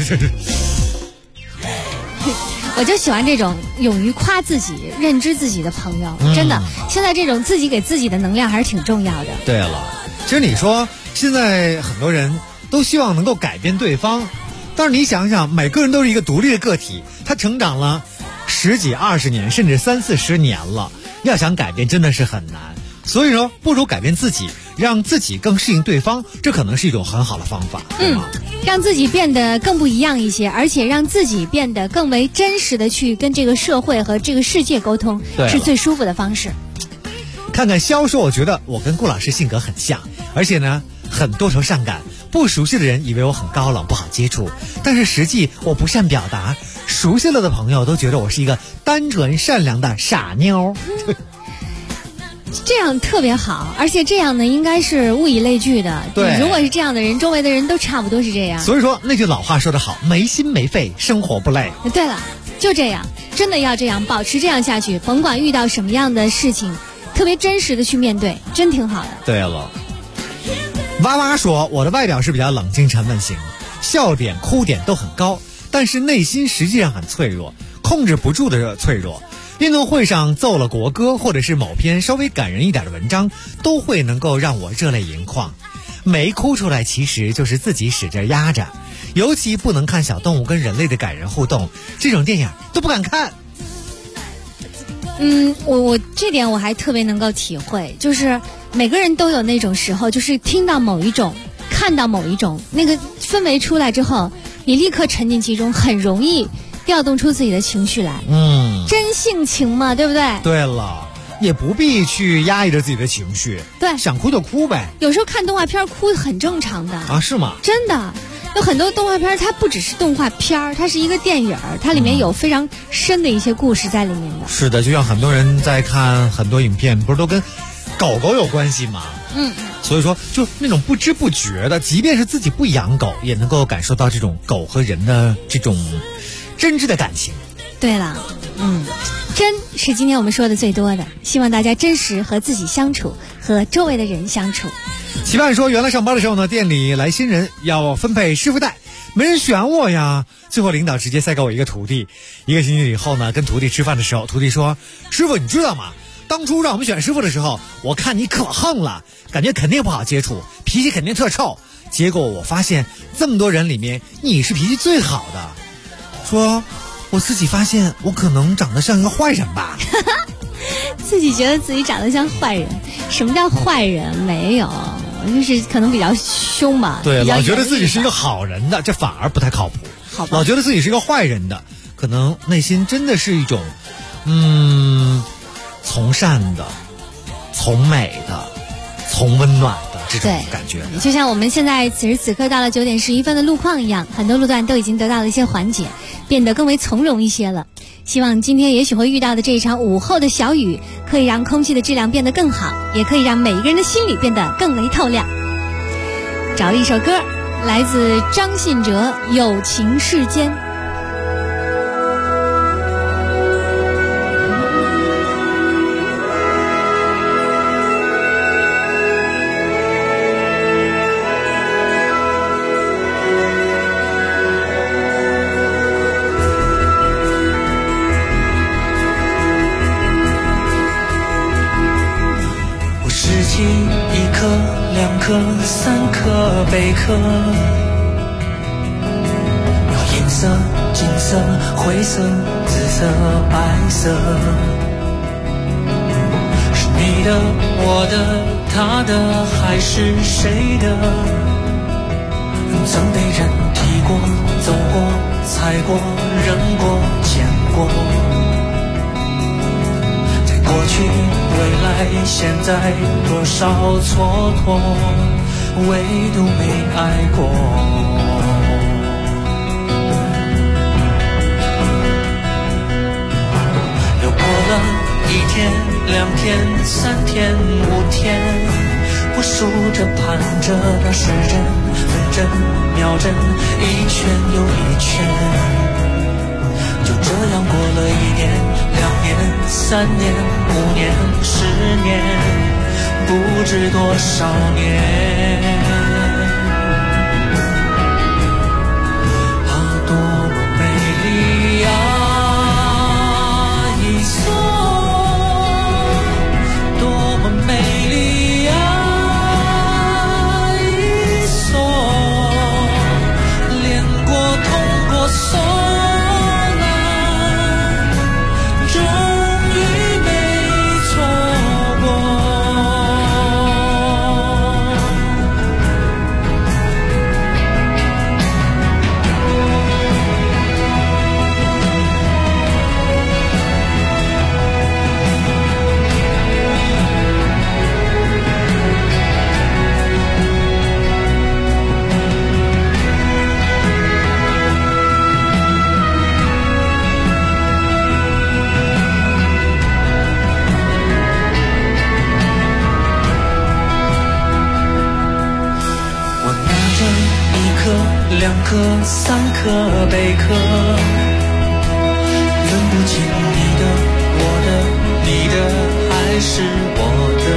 我就喜欢这种勇于夸自己、认知自己的朋友。真的，现在这种自己给自己的能量还是挺重要的。对了，其实你说现在很多人都希望能够改变对方，但是你想想，每个人都是一个独立的个体，他成长了10几20年，甚至30、40年了，要想改变真的是很难。所以说，不如改变自己，让自己更适应对方，这可能是一种很好的方法。 让自己变得更不一样一些，而且让自己变得更为真实的去跟这个社会和这个世界沟通，是最舒服的方式。 看看肖说，我觉得我跟顾老师性格很像，而且呢很多愁善感，不熟悉的人以为我很高冷不好接触，但是实际我不善表达，熟悉了的朋友都觉得我是一个单纯善良的傻妞。 这样特别好，而且这样呢应该是物以类聚的。 对， 如果是这样的人，周围的人都差不多是这样。 所以说那句老话说得好，没心没肺，生活不累。 对了，就这样，真的要这样，保持这样下去，甭管遇到什么样的事情，特别真实的去面对，真挺好的。 对了，哇哇说，我的外表是比较冷静沉稳型，笑点哭点都很高，但是内心实际上很脆弱，控制不住的脆弱。运动会上奏了国歌，或者是某篇稍微感人一点的文章，都会能够让我热泪盈眶。没哭出来其实就是自己使劲压着，尤其不能看小动物跟人类的感人互动，这种电影都不敢看。 我这点我还特别能够体会，就是每个人都有那种时候，就是听到某一种看到某一种那个氛围出来之后，你立刻沉浸其中，很容易调动出自己的情绪来。真性情嘛，对不对？ 对了，也不必去压抑着自己的情绪， 对， 想哭就哭呗。 有时候看动画片哭很正常的啊。是吗？ 真的，有很多动画片它不只是动画片，它是一个电影，它里面有非常深的一些故事在里面的。 是的，就像很多人在看很多影片，不是都跟狗狗有关系吗？所以说就那种不知不觉的，即便是自己不养狗，也能够感受到这种狗和人的这种真挚的感情。 对了，真是今天我们说的最多的，希望大家真实和自己相处，和周围的人相处。 齐万说，原来上班的时候呢，店里来新人要分配师傅带，没人选我呀。最后领导直接塞给我一个徒弟。1个星期以后呢，跟徒弟吃饭的时候，徒弟说：“师傅，你知道吗？当初让我们选师傅的时候，我看你可横了，感觉肯定不好接触，脾气肯定特臭。结果我发现这么多人里面，你是脾气最好的。说我自己发现我可能长得像一个坏人吧。” 自己觉得自己长得像坏人？什么叫坏人？没有，就是可能比较凶吧。 对，老觉得自己是一个好人的，这反而不太靠谱。 好吧， 老觉得自己是一个坏人的，可能内心真的是一种，从善的、从美的、从温暖的这种感觉。 就像我们现在此时此刻到了9点11分的路况一样，很多路段都已经得到了一些缓解，变得更为从容一些了。希望今天也许会遇到的这一场午后的小雨，可以让空气的质量变得更好，也可以让每一个人的心里变得更为透亮。找了一首歌，来自张信哲《有情世间》。 1颗、2颗、3颗贝壳，有颜色、金色、灰色、紫色、白色，是你的、我的、他的，还是谁的？曾被人提过、走过、踩过、扔过、捡过。过去、未来、现在，多少蹉跎，唯独没爱过。又过了1天、2天、3天、5天，我数着、盼着那时针、分针、秒针，一圈又一圈。就这样过了1年、2年、3年、5年、10年，不知多少年。啊，多么美丽啊，一所多么美丽啊，一所恋过、痛过、受2颗、3颗贝壳，分不清你的、我的、你的还是我的。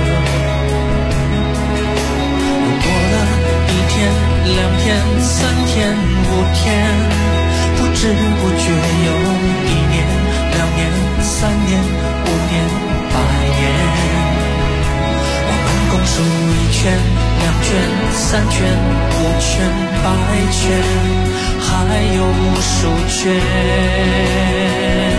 又过了1天、2天、3天、5天，不知不觉有1年、2年、3年、5年、100年。我们共数1圈、2圈、3圈、5圈、100圈，还有无数圈。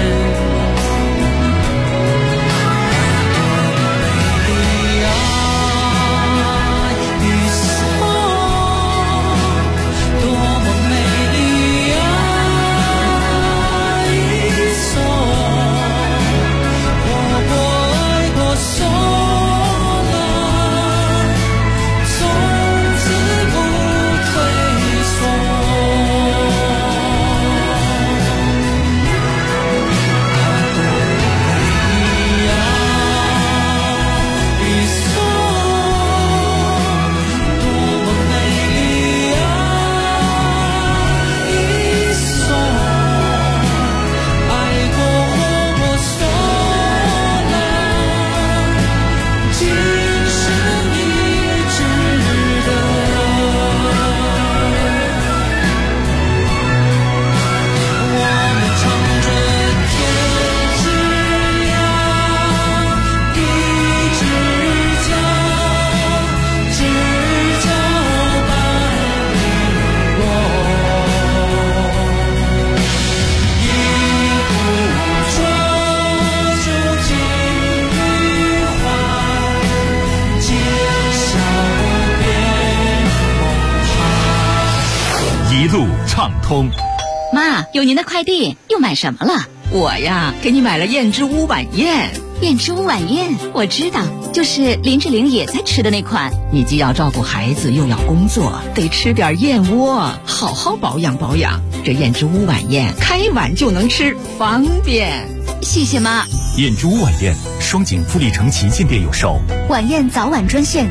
一路畅通。 妈，有您的快递，又买什么了？ 我呀，给你买了燕之屋晚宴。 燕之屋晚宴，我知道，就是林志玲也在吃的那款。 你既要照顾孩子，又要工作，得吃点燕窝，好好保养保养。这燕之屋晚宴，开碗就能吃，方便。 谢谢妈。 燕之屋晚宴，双井富力城旗舰店有售。 晚宴早晚专线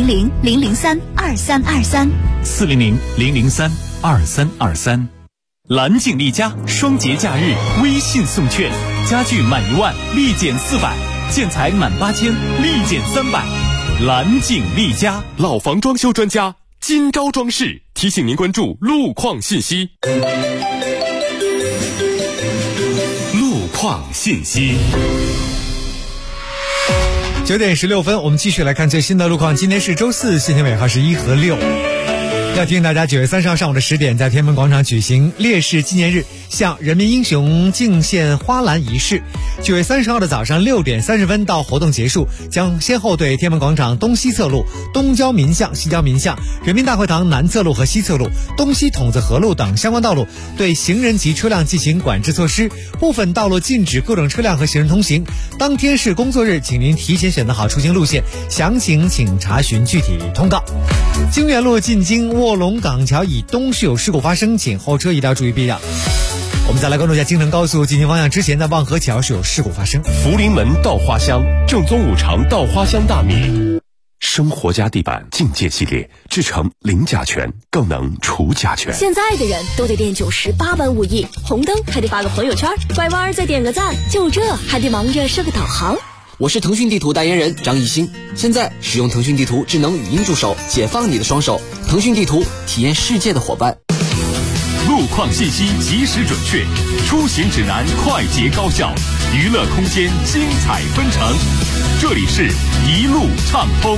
400-003-2323，400-003-2323。蓝景丽家双节假日微信送券，家具满1万立减400，建材满8000立减300。蓝景丽家老房装修专家金招装饰提醒您关注路况信息。 路况信息。 9点16分，我们继续来看最新的路况。今天是周四，现天尾号是1和6。要提醒大家，9月30号上午的10点，在天安门广场举行烈士纪念日向人民英雄敬献花篮仪式。9月30号的早上6点30分到活动结束，将先后对天安门广场东西侧路、东郊民巷、西郊民巷、人民大会堂南侧路和西侧路、东西筒子河路等相关道路对行人及车辆进行管制措施，部分道路禁止各种车辆和行人通行。当天是工作日，请您提前选择好出行路线，详情请查询具体通告。京园路进京卧龙岗桥以东是有事故发生，请后车一定要注意避让。我们再来关注一下京承高速进京方向，之前在望河桥是有事故发生。 福临门稻花香，正宗五常稻花香大米。生活家地板境界系列，制成零甲醛，更能除甲醛。 现在的人都得练90八般武艺，红灯还得发个朋友圈，拐弯再点个赞，就这还得忙着设个导航。 我是腾讯地图代言人张艺兴，现在使用腾讯地图智能语音助手，解放你的双手。腾讯地图，体验世界的伙伴。 路况信息及时准确，出行指南快捷高效，娱乐空间精彩纷呈。这里是一路畅通。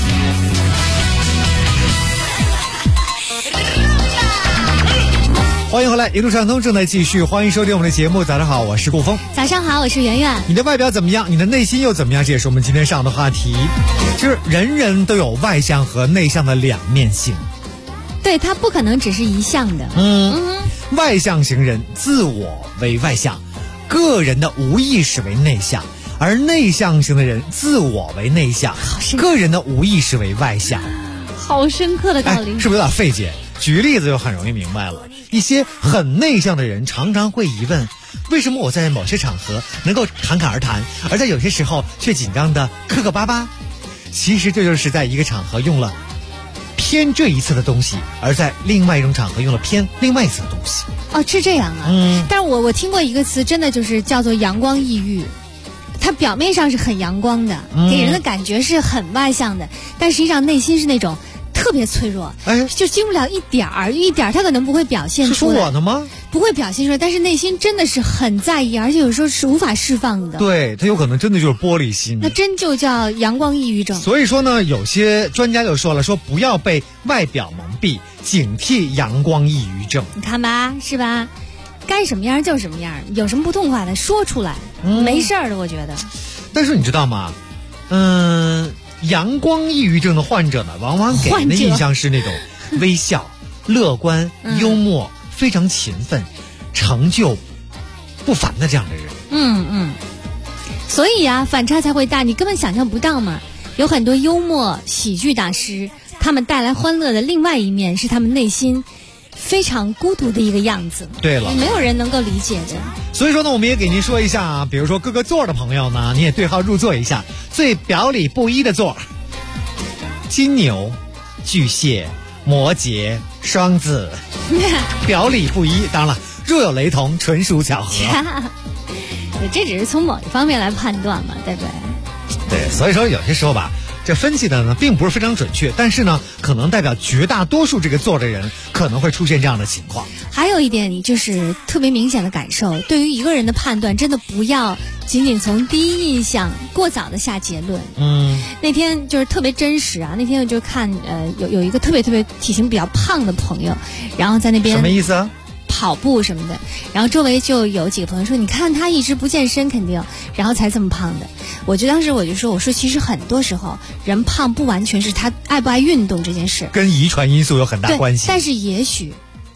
欢迎回来，一路畅通正在继续，欢迎收听我们的节目。早上好，我是顾峰。 早上好，我是圆圆。 你的外表怎么样？你的内心又怎么样？这也是我们今天上的话题。就是人人都有外向和内向的两面性。 对，它不可能只是一项的。 外向型人自我为外向，个人的无意识为内向；而内向型的人自我为内向，个人的无意识为外向。 好深刻的道理， 是不是有点费解？举个例子就很容易明白了。一些很内向的人常常会疑问，为什么我在某些场合能够侃侃而谈，而在有些时候却紧张的磕磕巴巴？其实这就是在一个场合用了偏这一侧的东西，而在另外一种场合用了偏另外一侧的东西。 哦，是这样啊。但是我听过一个词，真的就是叫做阳光抑郁。它表面上是很阳光的，给人的感觉是很外向的，但实际上内心是那种特别脆弱，就经不了一点儿，他可能不会表现出来。是说我的吗？不会表现出来，但是内心真的是很在意，而且有时候是无法释放的。 对，他有可能真的就是玻璃心， 那真就叫阳光抑郁症。 所以说呢，有些专家就说了，说不要被外表蒙蔽，警惕阳光抑郁症。 你看吧，是吧？该什么样就什么样，有什么不痛快的说出来，没事儿的，我觉得。 但是你知道吗？阳光抑郁症的患者呢，往往给人的印象是那种微笑、乐观、幽默、非常勤奋、成就不凡的这样的人。 所以啊，反差才会大，你根本想象不到嘛。有很多幽默喜剧大师，他们带来欢乐的另外一面是他们内心非常孤独的一个样子。 对了， 没有人能够理解的。 所以说呢，我们也给您说一下啊，比如说各个座的朋友呢，你也对号入座一下。最表里不一的座：金牛、巨蟹、摩羯、双子，表里不一。当然了，若有雷同，纯属巧合。 这只是从某一方面来判断嘛，对不对？ 对，所以说有些时候吧，这分析的呢并不是非常准确，但是呢，可能代表绝大多数这个座的人可能会出现这样的情况。 还有一点，你就是特别明显的感受，对于一个人的判断，真的不要仅仅从第一印象过早的下结论。那天就是特别真实啊，那天我就看有一个特别体型比较胖的朋友，然后在那边什么意思啊？ 跑步什么的，然后周围就有几个朋友说，你看他一直不健身，肯定然后才这么胖的。当时我就说其实很多时候人胖不完全是他爱不爱运动这件事， 跟遗传因素有很大关系。 但是也许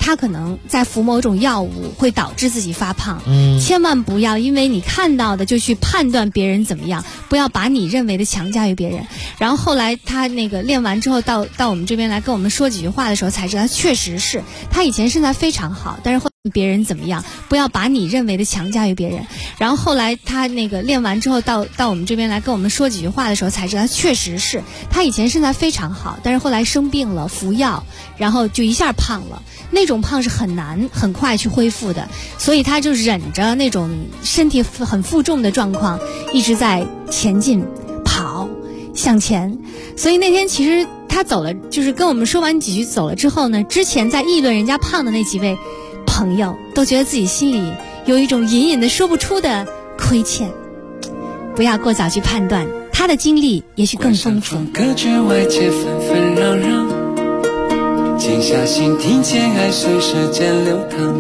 他可能在服某种药物会导致自己发胖。千万不要因为你看到的就去判断别人怎么样，不要把你认为的强加于别人。然后后来他那个练完之后到我们这边来跟我们说几句话的时候，才知道确实是他以前身材非常好，但是后别人怎么样，不要把你认为的强加于别人。然后后来他那个练完之后到我们这边来跟我们说几句话的时候，才知道确实是他以前身材非常好，但是后来生病了服药，然后就一下胖了。那种胖是很难很快去恢复的，所以他就忍着那种身体很负重的状况，一直在前进跑向前。所以那天其实他走了，就是跟我们说完几句走了之后呢，之前在议论人家胖的那几位朋友都觉得自己心里有一种隐隐的说不出的亏欠。不要过早去判断，他的经历也许更丰富。 隔绝外界纷纷扰扰，静下心听见爱随时间流淌，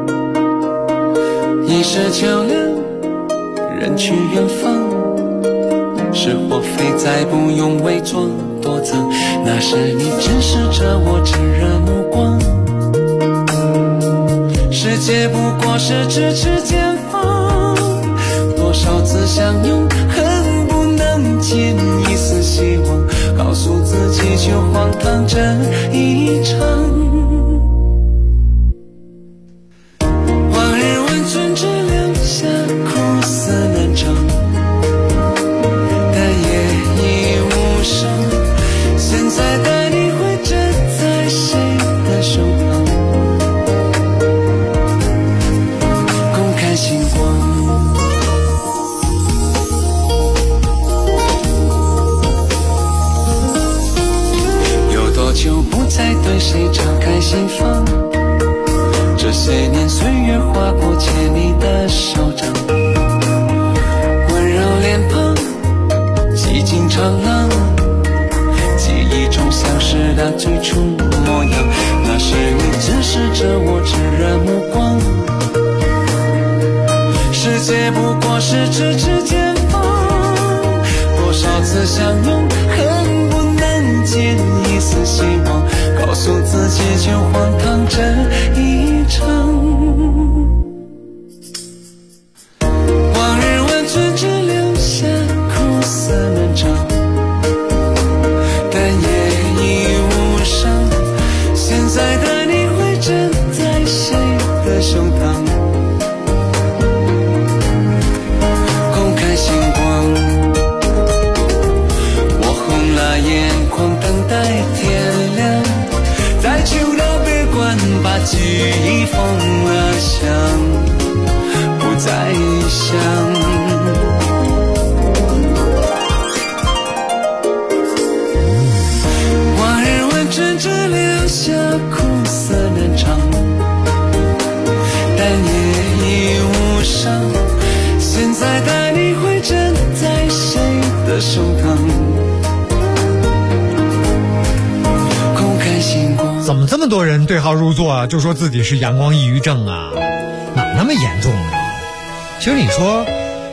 一时较量，人去远方，是或非再不用伪装躲藏，那时你直视着我炙热目光，世界不过是咫尺前方，多少次相拥恨不能见一丝希望，告诉自己就荒唐这一场，往日温存只留下苦涩难长，但也已无声，现在的你会站在谁的胸膛，公开星光，就不再对谁敞开心房，这些年岁月划过牵你的手掌，温柔脸庞几经长浪，记忆中消失的最初模样，那时你直视着我炙热目光，世界不过是咫尺前方，多少次相拥恨不能见一丝希望，告诉自己就荒唐这一场，往日温存只留下苦涩难长，但也已无伤，现在的你会站在谁的胸膛，公开星光，我红了眼眶等待天亮，在秋的别关把记忆封了箱，不再想，往日温存只留下苦涩难长，但也已无伤，现在的你会站在谁的胸膛， 怎么这么多人对号入座啊？就说自己是阳光抑郁症啊，哪那么严重啊？其实你说，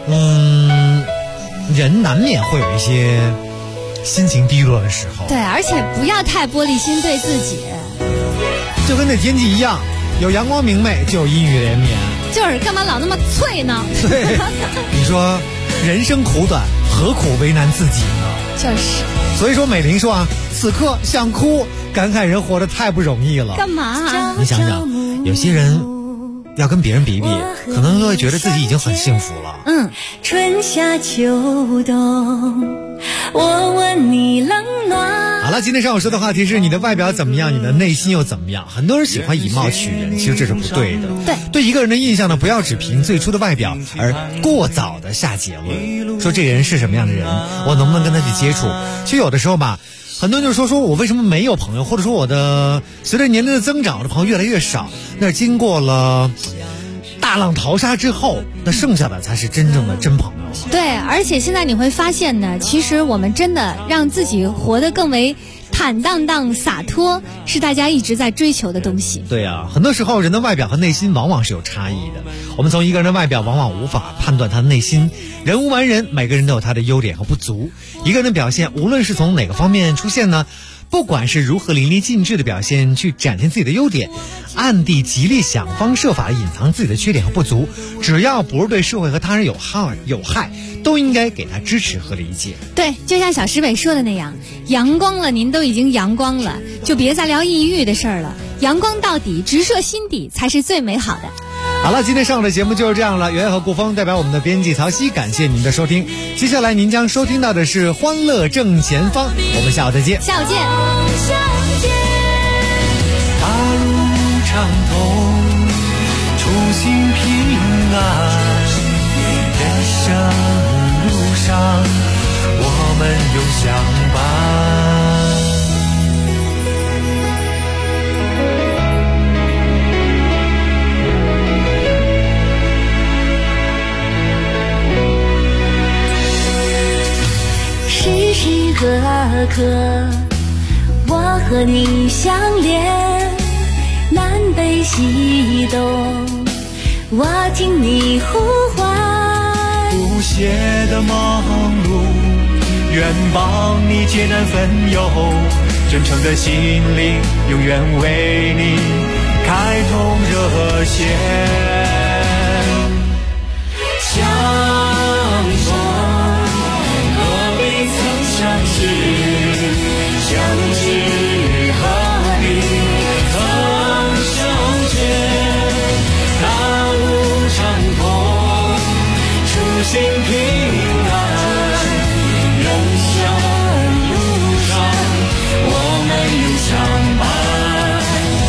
人难免会有一些心情低落的时候。 对，而且不要太玻璃心对自己。 就跟那天气一样，有阳光明媚，就有阴雨连绵。 就是干嘛老那么脆呢？ 对，你说人生苦短，何苦为难自己呢？ 就是。 所以说美玲说啊，此刻想哭，感慨人活得太不容易了。 干嘛啊？ 你想想，有些人要跟别人比比，可能都会觉得自己已经很幸福了。 春夏秋冬，我问你冷暖。 好了，今天上午说的话题是你的外表怎么样，你的内心又怎么样？很多人喜欢以貌取人，其实这是不对的。对一个人的印象呢，不要只凭最初的外表而过早的下结论，说这个人是什么样的人，我能不能跟他去接触。其实有的时候吧，很多人就说我为什么没有朋友，或者说我的随着年龄的增长，我的朋友越来越少。那经过了大浪淘沙之后，那剩下的才是真正的真朋友了。 对，而且现在你会发现呢，其实我们真的让自己活得更为坦荡荡洒脱，是大家一直在追求的东西。 对啊，很多时候人的外表和内心往往是有差异的。我们从一个人的外表往往无法判断他的内心。人无完人，每个人都有他的优点和不足。一个人的表现无论是从哪个方面出现呢， 不管是如何淋漓尽致的表现去展现自己的优点，暗地极力想方设法的隐藏自己的缺点和不足，只要不是对社会和他人有害，都应该给他支持和理解。 对，就像小石伟说的那样，阳光了，您都已经阳光了，就别再聊抑郁的事儿了，阳光到底，直射心底才是最美好的。 好了，今天上午的节目就是这样了。袁和顾峰代表我们的编辑曹曦，感谢您的收听。接下来您将收听到的是《欢乐正前方》，我们下午再见。 下午见。 大路畅通，初心平安，人生路上我们永相伴。 时时刻刻我和你相连，南北西东我听你呼唤， 不懈的忙碌，愿帮你解难分忧，真诚的心灵永远为你开通热线。相逢何必曾相识，相知何必曾相见，大路畅通，初心平安，人生路上我们永相伴。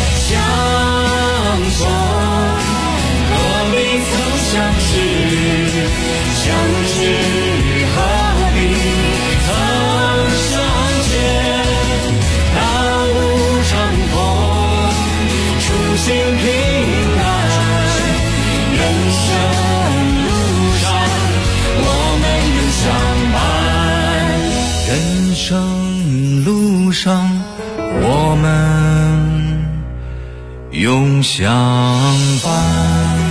相逢何必曾相识，相知何必曾相见，大路畅通，初心平安，人生路上我们永相伴，人生路上我们永相伴。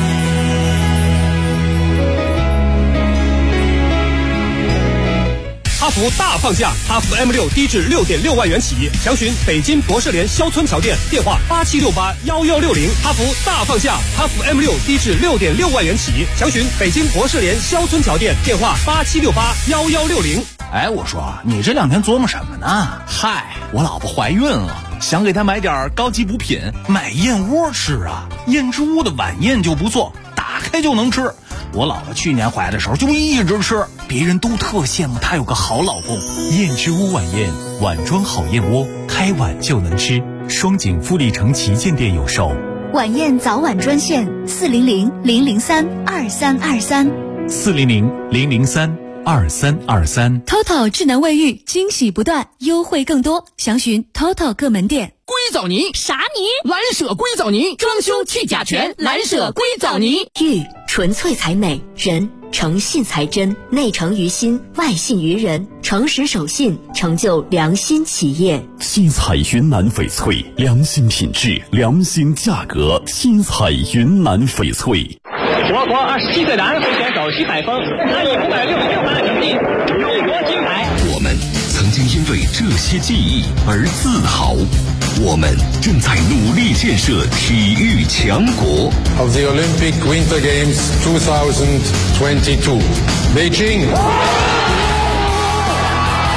哈弗大放价，哈弗 M6 低至 6.6 万元起，详询北京博士联肖村桥店，电话87681160。哈弗大放价，哈弗 M6 低至 6.6 万元起，详询北京博士联肖村桥店，电话87681160。 哎，我说你这两天琢磨什么呢？嗨，我老婆怀孕了，想给她买点高级补品，买燕窝吃啊。燕之屋的晚宴就不错，打开就能吃。我老婆去年怀的时候就一直吃，别人都特羡慕她有个好老公。 燕之屋晚宴，碗装好燕窝，开碗就能吃。双井富力城旗舰店有售。 晚宴早晚专线400-003-2323 400-003-2323。 TOTO 智能卫浴，惊喜不断，优惠更多，详询 TOTO 各门店。 硅藻泥啥泥？ 蓝舍硅藻泥，装修去甲醛，蓝舍硅藻泥。 玉纯粹才美，人诚信才真，内诚于心，外信于人，诚实守信，成就良心企业。 新彩云南翡翠，良心品质，良心价格。新彩云南翡翠。 我国27岁男会选手徐海峰，他以566分的成绩荣夺金牌。 我们曾经因为这些记忆而自豪，我们正在努力建设体育强国。 Of the Olympic Winter Games 2022, Beijing.